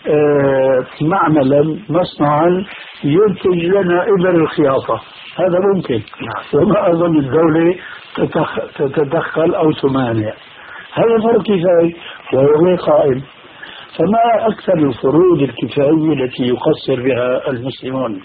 معملا مصنعا ينتج لنا إبر الخياطة، هذا ممكن، وما أظن الدولة تتدخل أو تمانع، هذا فرق كفاية وهو قائم. فما أكثر الفروض الكفائية التي يقصر بها المسلمون؟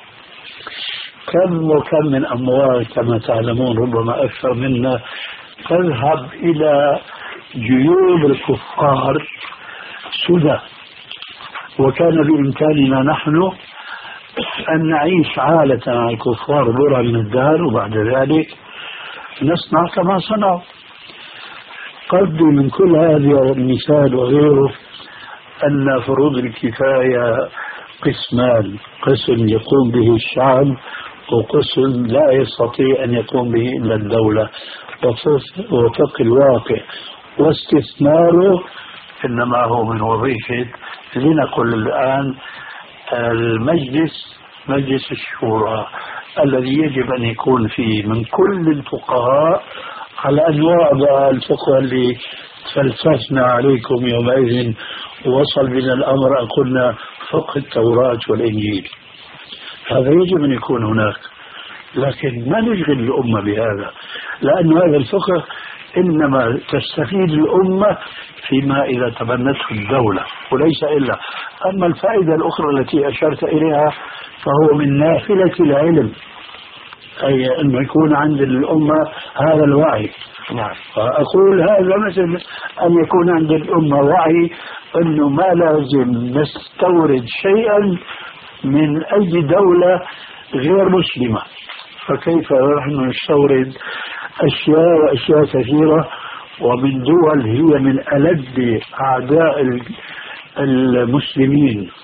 كم وكم من أموال كما تعلمون، ربما أكثر منا، تذهب إلى جيوب الكفار سدى، وكان بإمكاننا نحن أن نعيش عالة مع الكفار برا من الدار، وبعد ذلك نصنع كما صنعوا. قد من كل هذه المثال وغيره أن فروض الكفاية قسمان: قسم يقوم به الشعب، وقسم لا يستطيع أن يقوم به إلا الدولة، وفق الواقع واستثماره إنما هو من وظيفة لنقل الآن المجلس، مجلس الشورى الذي يجب أن يكون فيه من كل الفقهاء على أنواع الفقه اللي تفلسفنا عليكم يومئذ، وصل بنا الأمر أن قلنا فقه التوراة والإنجيل. هذا يجب أن يكون هناك، لكن ما نشغل الأمة بهذا، لأن هذا الفقه إنما تستفيد الأمة فيما إذا تبنته الدولة وليس إلا. أما الفائدة الأخرى التي أشرت إليها فهو من نافلة العلم، أي أن يكون عند الأمة هذا الوعي. نعم. فأقول هذا مثل أن يكون عند الأمة وعي أنه ما لازم نستورد شيئا من أي دولة غير مسلمة، فكيف نحن نستورد أشياء وأشياء كثيرة ومن دول هي من ألد أعداء المسلمين.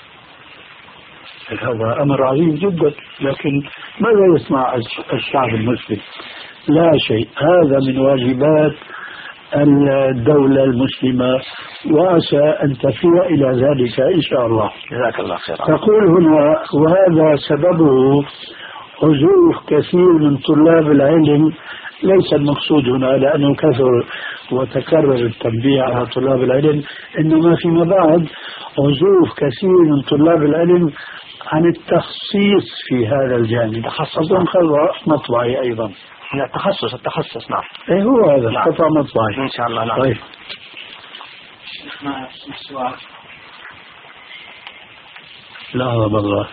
هذا أمر عظيم جدا، لكن ماذا يسمع الشعب المسلم؟ لا شيء. هذا من واجبات الدولة المسلمة، وعسى أن تفي إلى ذلك إن شاء الله. جزاك الله خيرا. تقول هنا: وهذا سببه عزوف كثير من طلاب العلم. ليس المقصود هنا لأنه كثر وتكرر التنبيه على طلاب العلم، إنما فيما بعد عزوف كثير من طلاب العلم عن التخصيص في هذا الجانب. تخصص خطأ مطبعي أيضا. لا، التخصص التخصص نعم. إيه هو هذا نعم. خطأ مطبعي إن شاء الله. نعم. طيب. لا والله.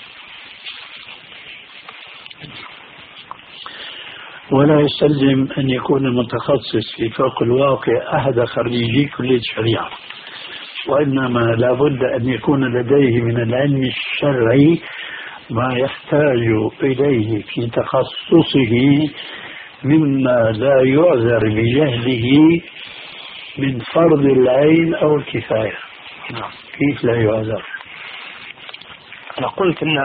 ولا يستلزم أن يكون المتخصص في فوق الواقع أحد خريجي كلية الشريعة، وإنما لابد أن يكون لديه من العلم الشرعي ما يحتاج إليه في تخصصه مما لا يعذر بجهله من فرض العين أو الكفاية. نعم. كيف لا يعذر؟ أنا قلت إن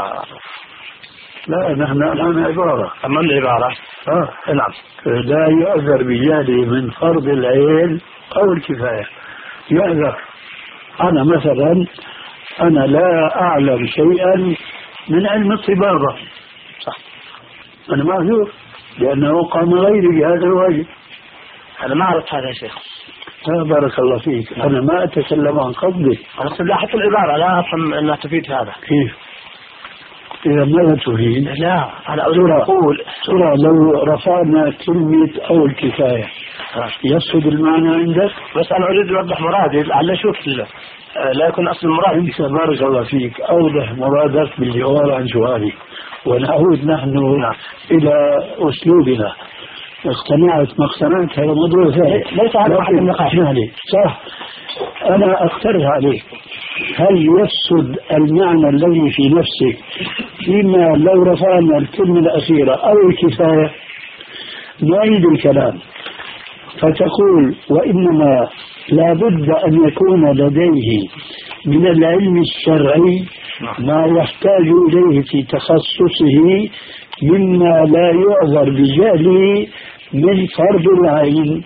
لا، نحن أمام عبارة أمام العبارة. آه. نعم. لا يعذر بجهله من فرض العين أو الكفاية. يعذر. أنا مثلا أنا لا أعلم شيئا من علم الطبابة، صح، أنا معذور لأنه قام غيري بهذا الواجب. أنا ما عرفت هذا يا شيخ. آه بارك الله فيك. أنا ما أتكلم عن قصدي، أنا أقصد لا حتى العبارة لا أفهم أنها تفيد هذا. كيف؟ إذا ماذا تريد؟ لا، أنا أريد أقول ترى لو رفعنا كلمة أو الكفاية يسود المعنى عندك؟ بس أنا أريد أوضح مرادي لعل أشوف لا يكون أصل المراد. أنت بارك الله فيك أوضح مرادك بالجواب عن سؤالي، ونعود نحن نعم. إلى أسلوبنا. اقتنعت ما اقتنعت هذا موضوع ثاني، ليس هذا محل النقاش. صح، أنا أقترح عليك: هل يفسد المعنى الذي في نفسك فيما لو رفعنا الكلمة الأخيرة أو الكفاية؟ نعيد الكلام فتقول: وإنما لابد أن يكون لديه من العلم الشرعي ما يحتاج إليه في تخصصه مما لا يعذر بجهله من فرض العين.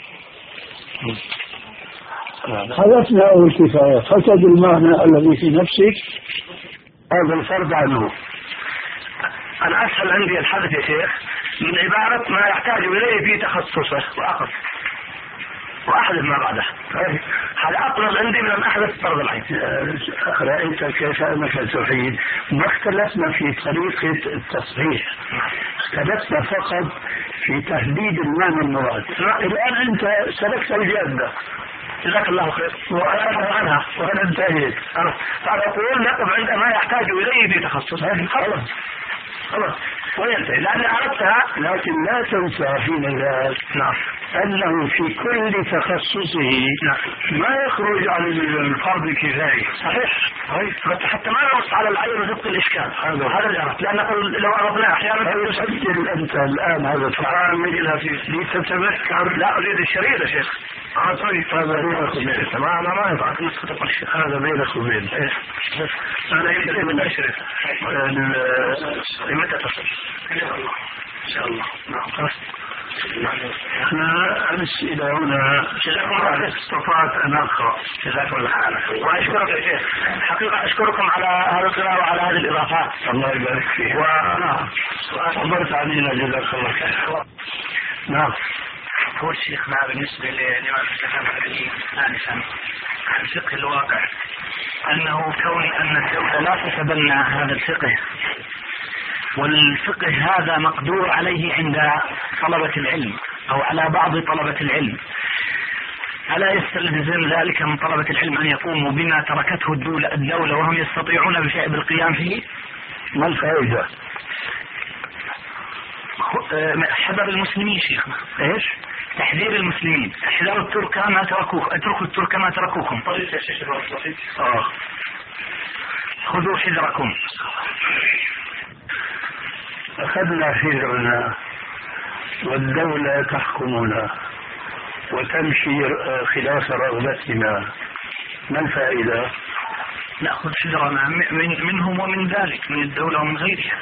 حذفنا أول كفاية، فسد المعنى الذي في نفسك، هذا الفرض عنه. أنا أسهل عندي الحدث يا شيخ من عبارة ما يحتاج إليه في تخصصه وأقف وأحدث ما بعده. هذا أقرب عندي من أن أحدث فرض العين. رأيت كيف أنك تحيد؟ ما اختلفنا في طريقة التصحيح، اختلفنا فقط في تحديد المعنى المراد. الآن أنت سلكت الجادة، جزاك الله خير، وأنا عنها وأنا انتهيت. فأنا أقول نقف عند ما يحتاج إليه في تخصصه. خلاص خلاص وينتهي، لأن عرفتها. لكن لا تنسى حين ذاك نعم أنه في كل تخصصه نعم. ما يخرج عن الفرض الكفاية. صحيح صحيح، حتى ما نص على العين وزبط الإشكال. هذا هذا اللي عرفت، لأن لو عرفناه أحيانا تسجل أنت الآن هذا الطعام إلى في لتتذكر. لا أريد الشريط يا شيخ. اه طيب هذا بينك وبين ما انا ما ينفع نسخة الشيخ هذا بينك وبين انا يمكن من اشرف متى تصل؟ ان شاء الله. نعم. احنا الاسئله هنا استطعت ان اقرا. جزاكم الله خيرا واشكرك يا شيخ. حقيقه اشكركم على هذا القراءه وعلى هذه الاضافات. الله يبارك فيك. ونعم صبرت علينا جزاك الله خير. نعم. هو الشيخ ما بالنسبه لما تكلم عليه انفا عن فقه الواقع انه كون ان الدوله لا تتبنى هذا الفقه والفقه هذا مقدور عليه عند طلبة العلم أو على بعض طلبة العلم، ألا يستلزم ذلك من طلبة العلم أن يقوموا بما تركته الدولة, الدولة وهم يستطيعون بالقيام فيه؟ ما الفائدة؟ حذر المسلمين شيخنا. إيش؟ تحذير المسلمين. احذروا الترك ما تركوه، اتركوا الترك ما تركوكم. طيب يا شيخ آه. خذوا حذركم. أخذنا حذرنا والدولة تحكمنا وتمشي خلاف رغبتنا، ما الفائدة؟ نأخذ حذرنا من منهم ومن ذلك، من الدولة ومن غيرها،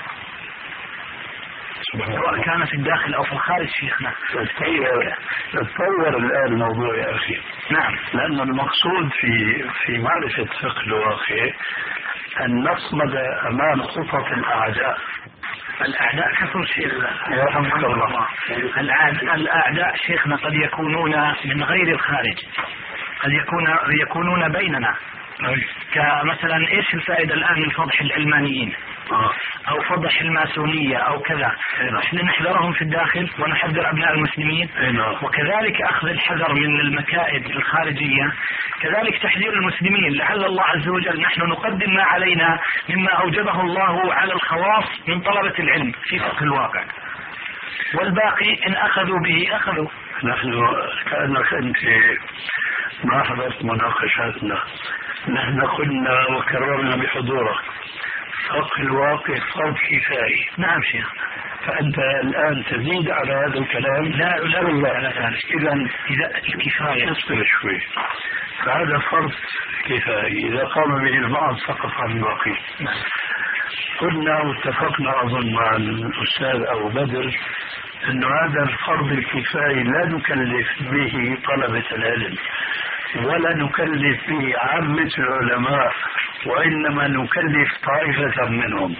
سواء كان في الداخل أو في الخارج شيخنا. تطور الآن الموضوع يا أخي. نعم. لأن المقصود في في معرفة فقه الواقع أن نصمد أمام خطط الأعداء. الأعداء كثر شيخنا يرحمك الله. الأعداء شيخنا قد يكونون من غير الخارج، قد يكون يكونون بيننا. كمثلا ايش الفائدة الآن من فضح العلمانيين أو فضح الماسونية أو كذا؟ نحن نحذرهم في الداخل ونحذر أبناء المسلمين، وكذلك أخذ الحذر من المكائد الخارجية، كذلك تحذير المسلمين. لعل الله عز وجل نحن نقدم ما علينا مما أوجبه الله على الخواص من طلبة العلم في فقه الواقع، والباقي إن أخذوا به أخذوا. نحن كأنك أنت ما حضرت مناقشاتنا، نحن قلنا وكررنا بحضورك فقه الواقع فرض كفائي. نعم شيخ. فأنت الآن تزيد على هذا الكلام. لا لا والله على ذلك. إذا إذا الكفاية اصبر شوي. فهذا فرض كفائي، إذا قام به البعض سقط عن الباقي. قلنا واتفقنا أظن مع الأستاذ أبو بدر أنه هذا الفرض الكفائي لا نكلف به طلبة العلم ولا نكلف به عامة العلماء، وإنما نكلف طائفة منهم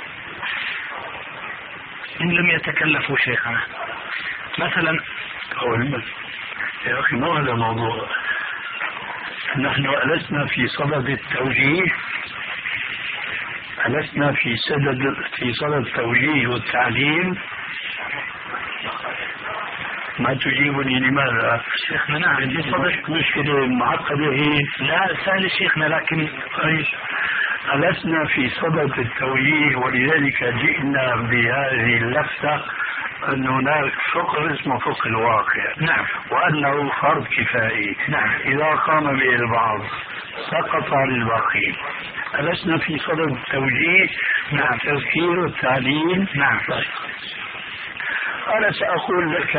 إن لم يتكلفوا شيخنا. مثلا أقول يا أخي ما هذا الموضوع. نحن ألسنا في صدد التوجيه، ألسنا في صدد في صدد التوجيه والتعليم. ما تجيبني لماذا؟ شيخنا نعم في صدد مشكلة معقدة هي. لا سهل شيخنا، لكن ألسنا في صدد التوجيه، ولذلك جئنا بهذه اللفتة أن هناك فقه اسمه فقه الواقع. نعم. وأنه فرض كفائي. نعم. إذا قام به البعض سقط عن الباقين. ألسنا في صدد التوجيه؟ نعم. التذكير والتعليم. نعم. أنا سأقول لك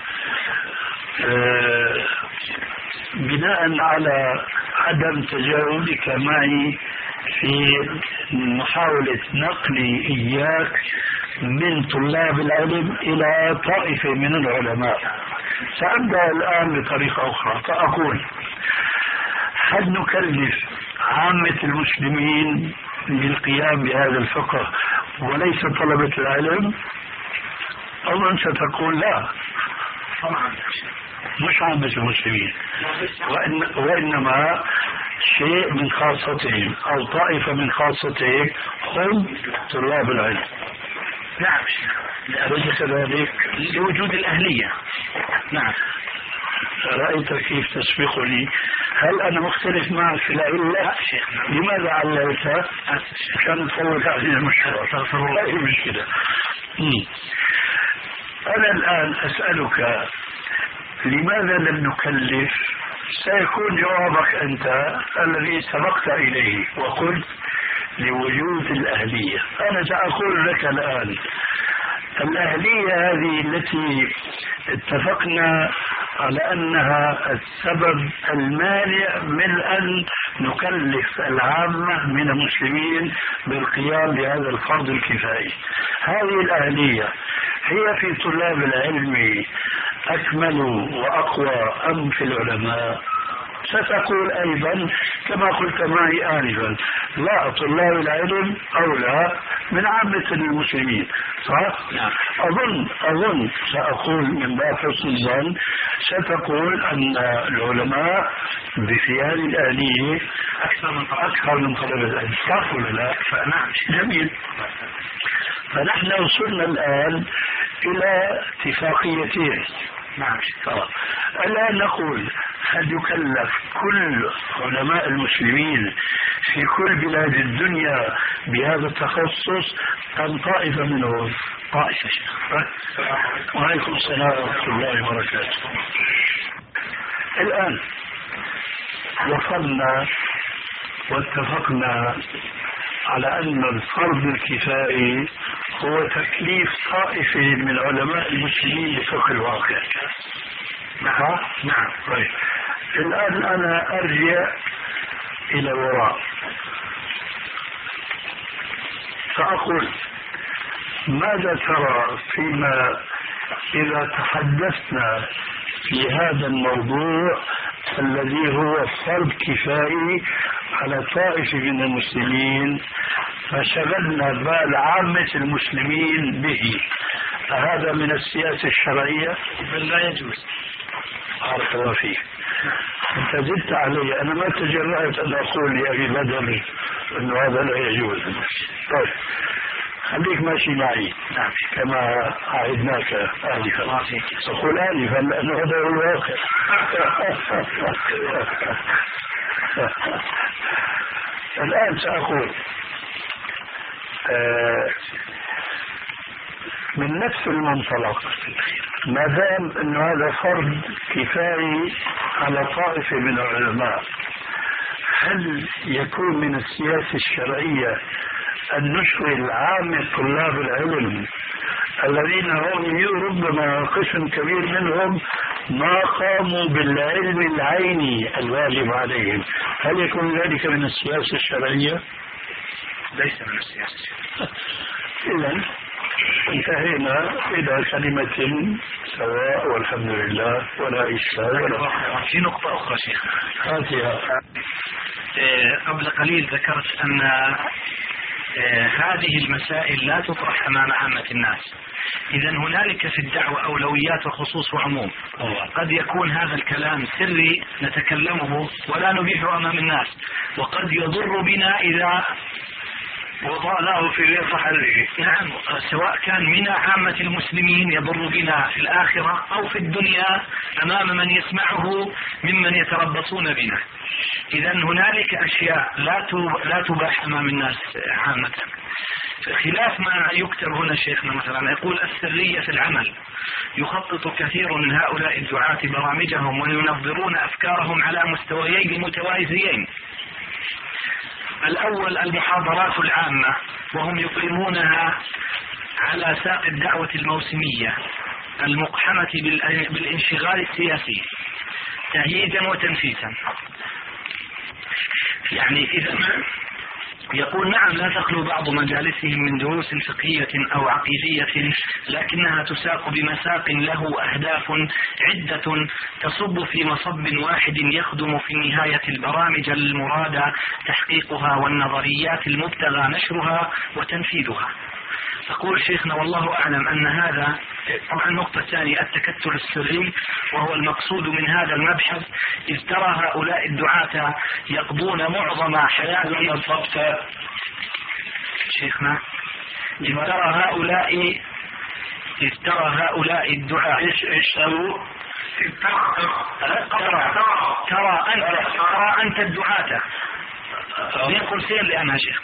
آه بناء على عدم تجاوبك معي في محاولة نقلي إياك من طلاب العلم إلى طائفة من العلماء، سأبدأ الآن بطريقة أخرى فأقول: هل نكلف عامة المسلمين بالقيام بهذا الفقه وليس طلبة العلم؟ أولا ستقول لا، مش عامة المسلمين، وإن وإنما شيء من خاصتهم أو طائفة من خاصتهم هم طلاب العلم. نعم. أليس كذلك؟ لوجود الأهلية. نعم. رأيت كيف تسبقني؟ هل أنا مختلف معك في العلة؟ لماذا علّلت؟ عشان تفوت علينا المشكلة. استغفر الله. أي مشكلة. أنا الآن أسألك لماذا لم نكلف؟ سيكون جوابك أنت الذي سبقت إليه وقلت لوجود الأهلية. أنا سأقول لك الآن الأهلية هذه التي اتفقنا على أنها السبب المانع من أن نكلف العامة من المسلمين بالقيام بهذا الفرض الكفائي. هذه الأهلية هي في طلاب العلم أكمل وأقوى أم في العلماء؟ ستقول أيضا كما قلت معي آنفا، لا، طلاب العلم أولى من عامة المسلمين، صح؟ نعم. أظن أظن سأقول من باب حسن الظن ستقول أن العلماء بثياب الآلية أكثر من أكثر من طلبة العلم، صح ولا لا؟ نعم. جميل. فنحن وصلنا الآن إلى اتفاقيتين. نعم. الآن نقول هل يكلف كل علماء المسلمين في كل بلاد الدنيا بهذا التخصص أم طائفة منهم؟ طائفة. وعليكم السلام ورحمة الله وبركاته. الآن وصلنا واتفقنا على أن الفرض الكفائي هو تكليف طائفة من علماء المسلمين بفقه الواقع. نعم. نعم. طيب. الآن أنا أرجع إلى الوراء فأقول ماذا ترى فيما إذا تحدثنا في هذا الموضوع الذي هو فرض كفائي على طائفة من المسلمين فشغلنا بال عامة المسلمين به، هذا من السياسة الشرعية؟ بل لا يجوز. بارك الله فيك. أنت زدت علي، أنا ما تجرأت أن أقول يا أبي بدر أنه هذا لا يجوز. طيب خليك ماشي معي. نعم. كما عهدناك آنفا. أقول آنفا لأنه هذا هو الواقع. الآن سأقول آه من نفس المنطلق، ما دام أن هذا فرض كفاية على طائفة من العلماء، هل يكون من السياسة الشرعية أن نشغل عامة طلاب العلم الذين هم ربما قسم كبير منهم ما قاموا بالعلم العيني الواجب عليهم، هل يكون ذلك من السياسة الشرعية؟ ليس من السياسة الشرعية. إذن انتهينا إلى كلمة سواء والحمد لله ولا إشكال ولا. في نقطة أخرى شيخ. هاتها. قبل قليل ذكرت أن هذه المسائل لا تطرح أمام عامة الناس، إذا هنالك في الدعوة أولويات وخصوص وعموم. قد يكون هذا الكلام سري نتكلمه ولا نبيحه أمام الناس، وقد يضر بنا إذا وضعناه في غير محله. نعم، سواء كان من عامة المسلمين يضر بنا في الآخرة أو في الدنيا أمام من يسمعه ممن يتربصون بنا. إذا هنالك أشياء لا لا تباح أمام الناس عامة، خلاف ما يكتب هنا شيخنا مثلا يقول السرية في العمل. يخطط كثير من هؤلاء الدعاة برامجهم وينظرون أفكارهم على مستويين متوازيين. الأول المحاضرات العامة وهم يقيمونها على ساق الدعوة الموسمية المقحمة بالانشغال السياسي تهييجا وتنفيسا. يعني إذا يقول نعم لا تخلو بعض مجالسهم من دروس فقهية أو عقيدية، لكنها تساق بمساق له أهداف عدة تصب في مصب واحد يخدم في النهاية البرامج المراد تحقيقها والنظريات المبتغى نشرها وتنفيذها. يقول شيخنا والله أعلم أن هذا طبعا. النقطة الثانية التكتل السري، وهو المقصود من هذا المبحث، إذ ترى هؤلاء الدعاة يقضون معظم حياتهم الضبط. شيخنا إذ ترى هؤلاء إذ ترى هؤلاء الدعاة إيش إيش سووا؟ ترى ترى أنت ترى أنت الدعاة بين قوسين لأنها شيخ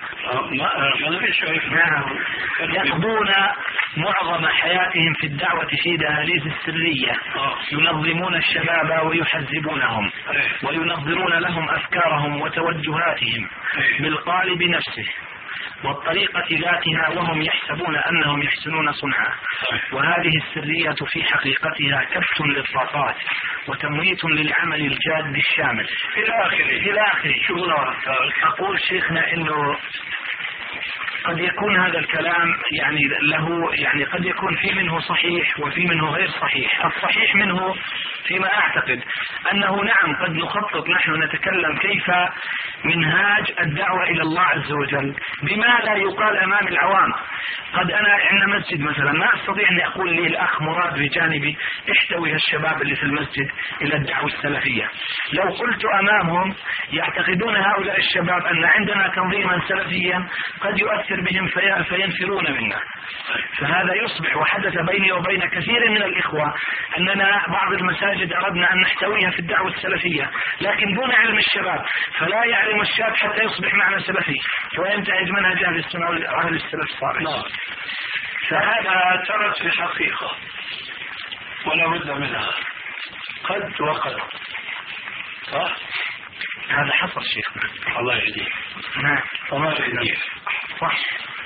يقضون معظم حياتهم في الدعوة في دهاليز السرية، ينظمون الشباب ويحزبونهم وينظرون لهم أفكارهم وتوجهاتهم بالقالب نفسه، والطريقة ذاتها وهم يحسبون أنهم يحسنون صنعا. وهذه السرية في حقيقتها كبت للطاقات وتمويت للعمل الجاد الشامل إلى آخره إلى آخره. شو أقول شيخنا إنه قد يكون هذا الكلام يعني له يعني قد يكون في منه صحيح وفي منه غير صحيح. الصحيح منه فيما أعتقد أنه نعم قد نخطط نحن نتكلم كيف منهاج الدعوة إلى الله عز وجل بما لا يقال أمام العوام. قد أنا عندنا مسجد مثلا ما أستطيع أن أقول لي الأخ مراد بجانبي احتوي الشباب اللي في المسجد إلى الدعوة السلفية. لو قلت أمامهم يعتقدون هؤلاء الشباب أن عندنا تنظيما سلفيا قد يؤثر بهم في فينفرون منا. فهذا يصبح وحدث بيني وبين كثير من الإخوة أننا بعض المساجد أردنا أن نحتويها في الدعوة السلفية لكن دون علم الشباب، فلا يعلم الشاب حتى يصبح معنا سلفي وينتهج منهج أهل السنة وأهل السلف الصالح. فهذا ترك الحقيقة ولا بد منها قد وقد. صح؟ هذا حصل شيخنا. الله يهديك. نعم الله يهديك. صح.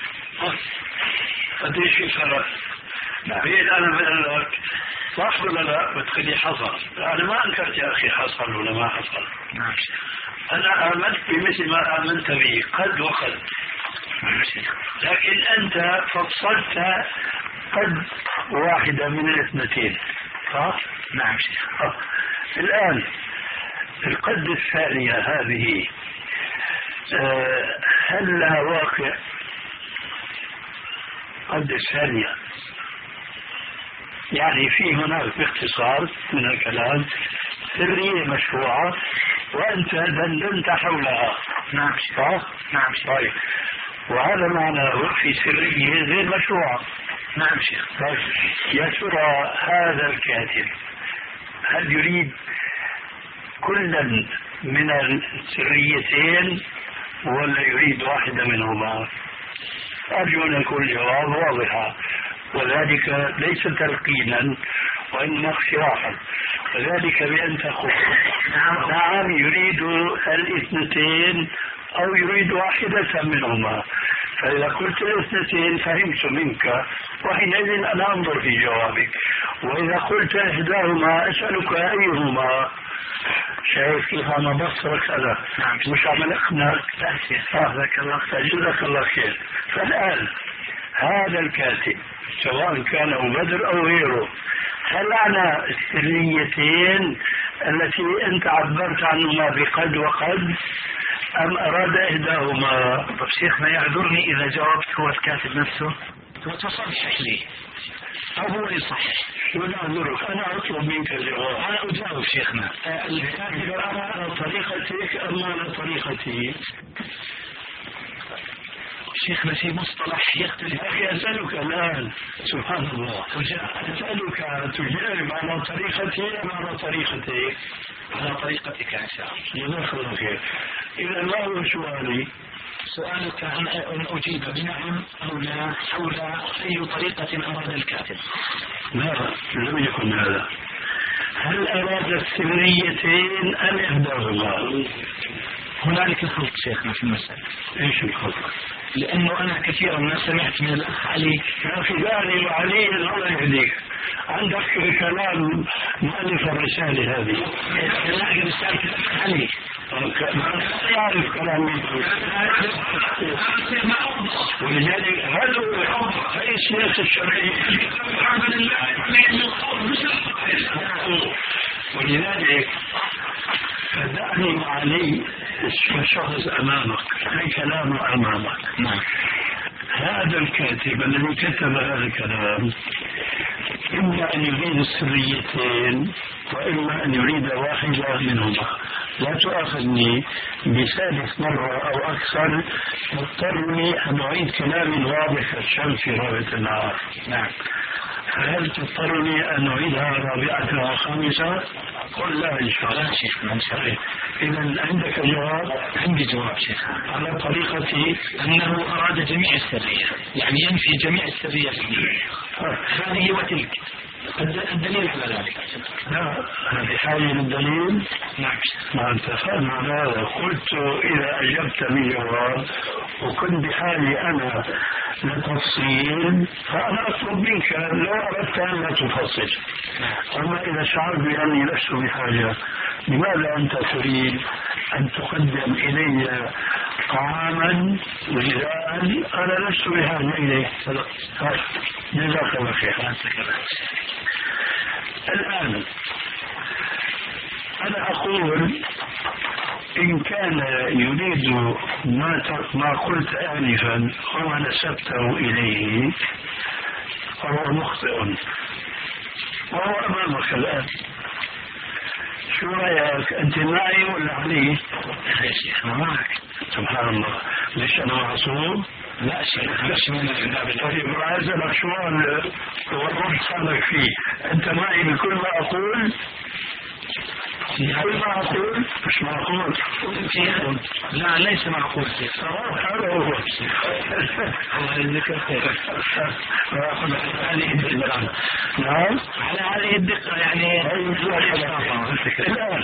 قديش في فرق بين أنا بقول لك صح ولا لا بتخلي حصل. أنا ما أنكرت يا أخي حصل ولا ما حصل. نعم. أنا آمنت بمثل ما آمنت به قد وقد. لكن أنت فصلت قد واحدة من الاثنتين. صح؟ نعم شيخ. الآن القد الثانية هذه هل لها واقع؟ قد الثانية يعني في هناك باختصار من الكلام سرية مشروعة وأنت دندنت حولها. نعم صح؟ نعم شيخ. طيب وهذا معناه في سرية غير مشروعة. نعم شيخ. طيب يا ترى هذا الكاتب هل يريد كلا من السريتين ولا يريد واحدة منهما؟ أرجو أن يكون الجواب واضحا وذلك ليس تلقينا وإنما اقتراحا وذلك بأن تقول نعم, نعم يريد الاثنتين أو يريد واحدة منهما. فإذا قلت الاثنتين فهمت منك وحينئذ أنا أنظر في جوابك. وإذا قلت إحداهما أسألك أيهما. شايف كيف أنا بصرك أنا مش عمل أقنعك. جزاك الله خير. جزاك الله خير. فالآن هذا الكاتب سواء كان أبو بدر أو غيره هل معنى السريتين التي أنت عبرت عنهما بقد وقد أم أراد إحداهما؟ طب شيخنا يعذرني إذا جاوبت هو الكاتب نفسه وتصحح لي أو هو يصحح. شو نعذرك؟ أنا أطلب منك الجواب. أنا أجاوب شيخنا. الكاتب على طريقتك أم على طريقتي؟ شيخنا في مصطلح يختلف. أخي أسألك الآن سبحان الله أسألك تجاوب على طريقتي أم على طريقتك؟ على طريقتك إن شاء الله. جزاك الله خير. إذا ما هو سؤالي؟ سؤالك أن أجيب بنعم أو لا حول أي طريقة أراد الكاتب. لا لم يكن هذا. هل أراد السريتين أم إحداهما؟ هنالك خلط شيخنا في المسألة. إيش الخلط؟ لأنه أنا كثيرا ما سمعت من الأخ علي يا أخي داني وعلي الله يهديك عندك كلام مؤلف الرسالة هذه. لا رسالة الأخ علي ما يعرف كلام ولذلك هذا هي السياسة الشرعية. الحمد لله ولذلك فدعني وعلي الشخص أمامك الكلام أمامك. نعم. هذا الكاتب الذي كتب هذا الكلام إما أن يريد السريتين وإما أن يريد واحدة منهما. لا تؤاخذني بثالث مرة أو أكثر تضطرني أن أعيد كلامي واضح كالشمس في رابعة النهار. نعم. هل تضطرني أن أعيدها رابعة وخامسة؟ قل لا إن شاء الله. شيخ من شاء. إذا عندك جواب؟ عندي جواب شيخ. على طريقة أنه أراد جميع السرية يعني ينفي جميع السرية هذه وتلك. الدليل على ذلك. لا أنا بحاجة للدليل. نعم. ما اتفقنا على هذا. قلت إذا أجبت بجواب وكنت بحاجة أنا لتفصيل فأنا أطلب منك لو أردت أن لا تفصل. أما إذا شعرت بأني لست بحاجة لماذا أنت تريد أن تقدم إلي طعاما غذاء أنا لست بحاجة إليه؟ جزاك الله خير. الآن أنا أقول إن كان يريد ما ما قلت آنفا وما نسبته إليه فهو مخطئ وهو أمامك الآن. شو رأيك أنت معي ولا علي؟ أنا معك. سبحان الله. ليش أنا معصوم؟ لا شيخ مش من الباب. طيب عايز لك سؤال والرد صارك فيه. أنت معي بكل ما أقول؟ كل ما أقول مش معقول. لا ليس معقول. هذا هو. الله يجزيك خير. هذه الدقة. نعم. على هذه الدقة يعني. الآن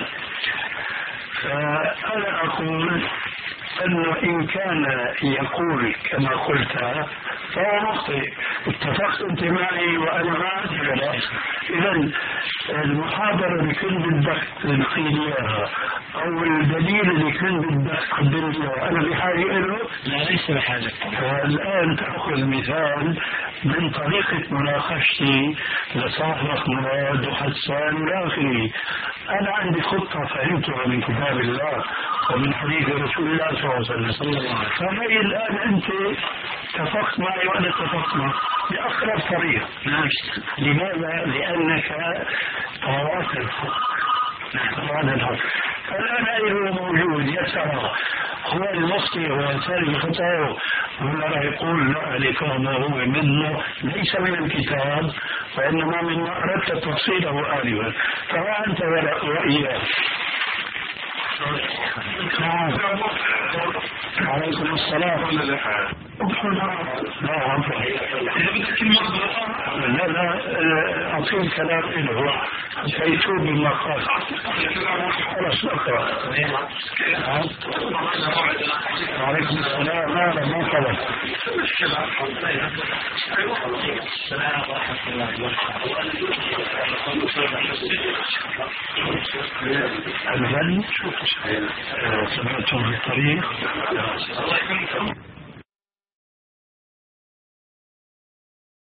فأنا أقول أنه إن كان يقول كما قلت فهو مخطئ. اتفقت أنت معي وأنا معك ولا لا؟ إذا المحاضرة اللي كنت بدك تنقل إياها أو الدليل اللي كنت بدك تقدم له أنا بحاجة له؟ لا ليس بحاجة. الآن تأخذ مثال من طريقة مناقشتي لصاحبك مراد وحسان إلى آخره. أنا عندي خطة فهمتها من كتاب الله ومن حديث رسول الله صلى الله عليه وسلم. فهي الآن أنت اتفقت معي وأنا اتفقت معك بأقرب طريقة. نعم. لماذا؟ لأنك طوات الحق. طوات الحق. فالآن أي هو موجود يا ترى هو المخطئ ويسال بخطأه ولا راح يقول لا لفهمه هو منه ليس من الكتاب وإنما مما أردت تفصيله آنفا. فأنت وإياه. نعم. عليكم السلام. لا عفوا. لا لا أعطيه كلام له سيتوب مما قال. خلاص أقرأ. عليكم السلام. لا ما قال. السلام ورحمة الله وبركاته. الغني سمعتم في الطريق.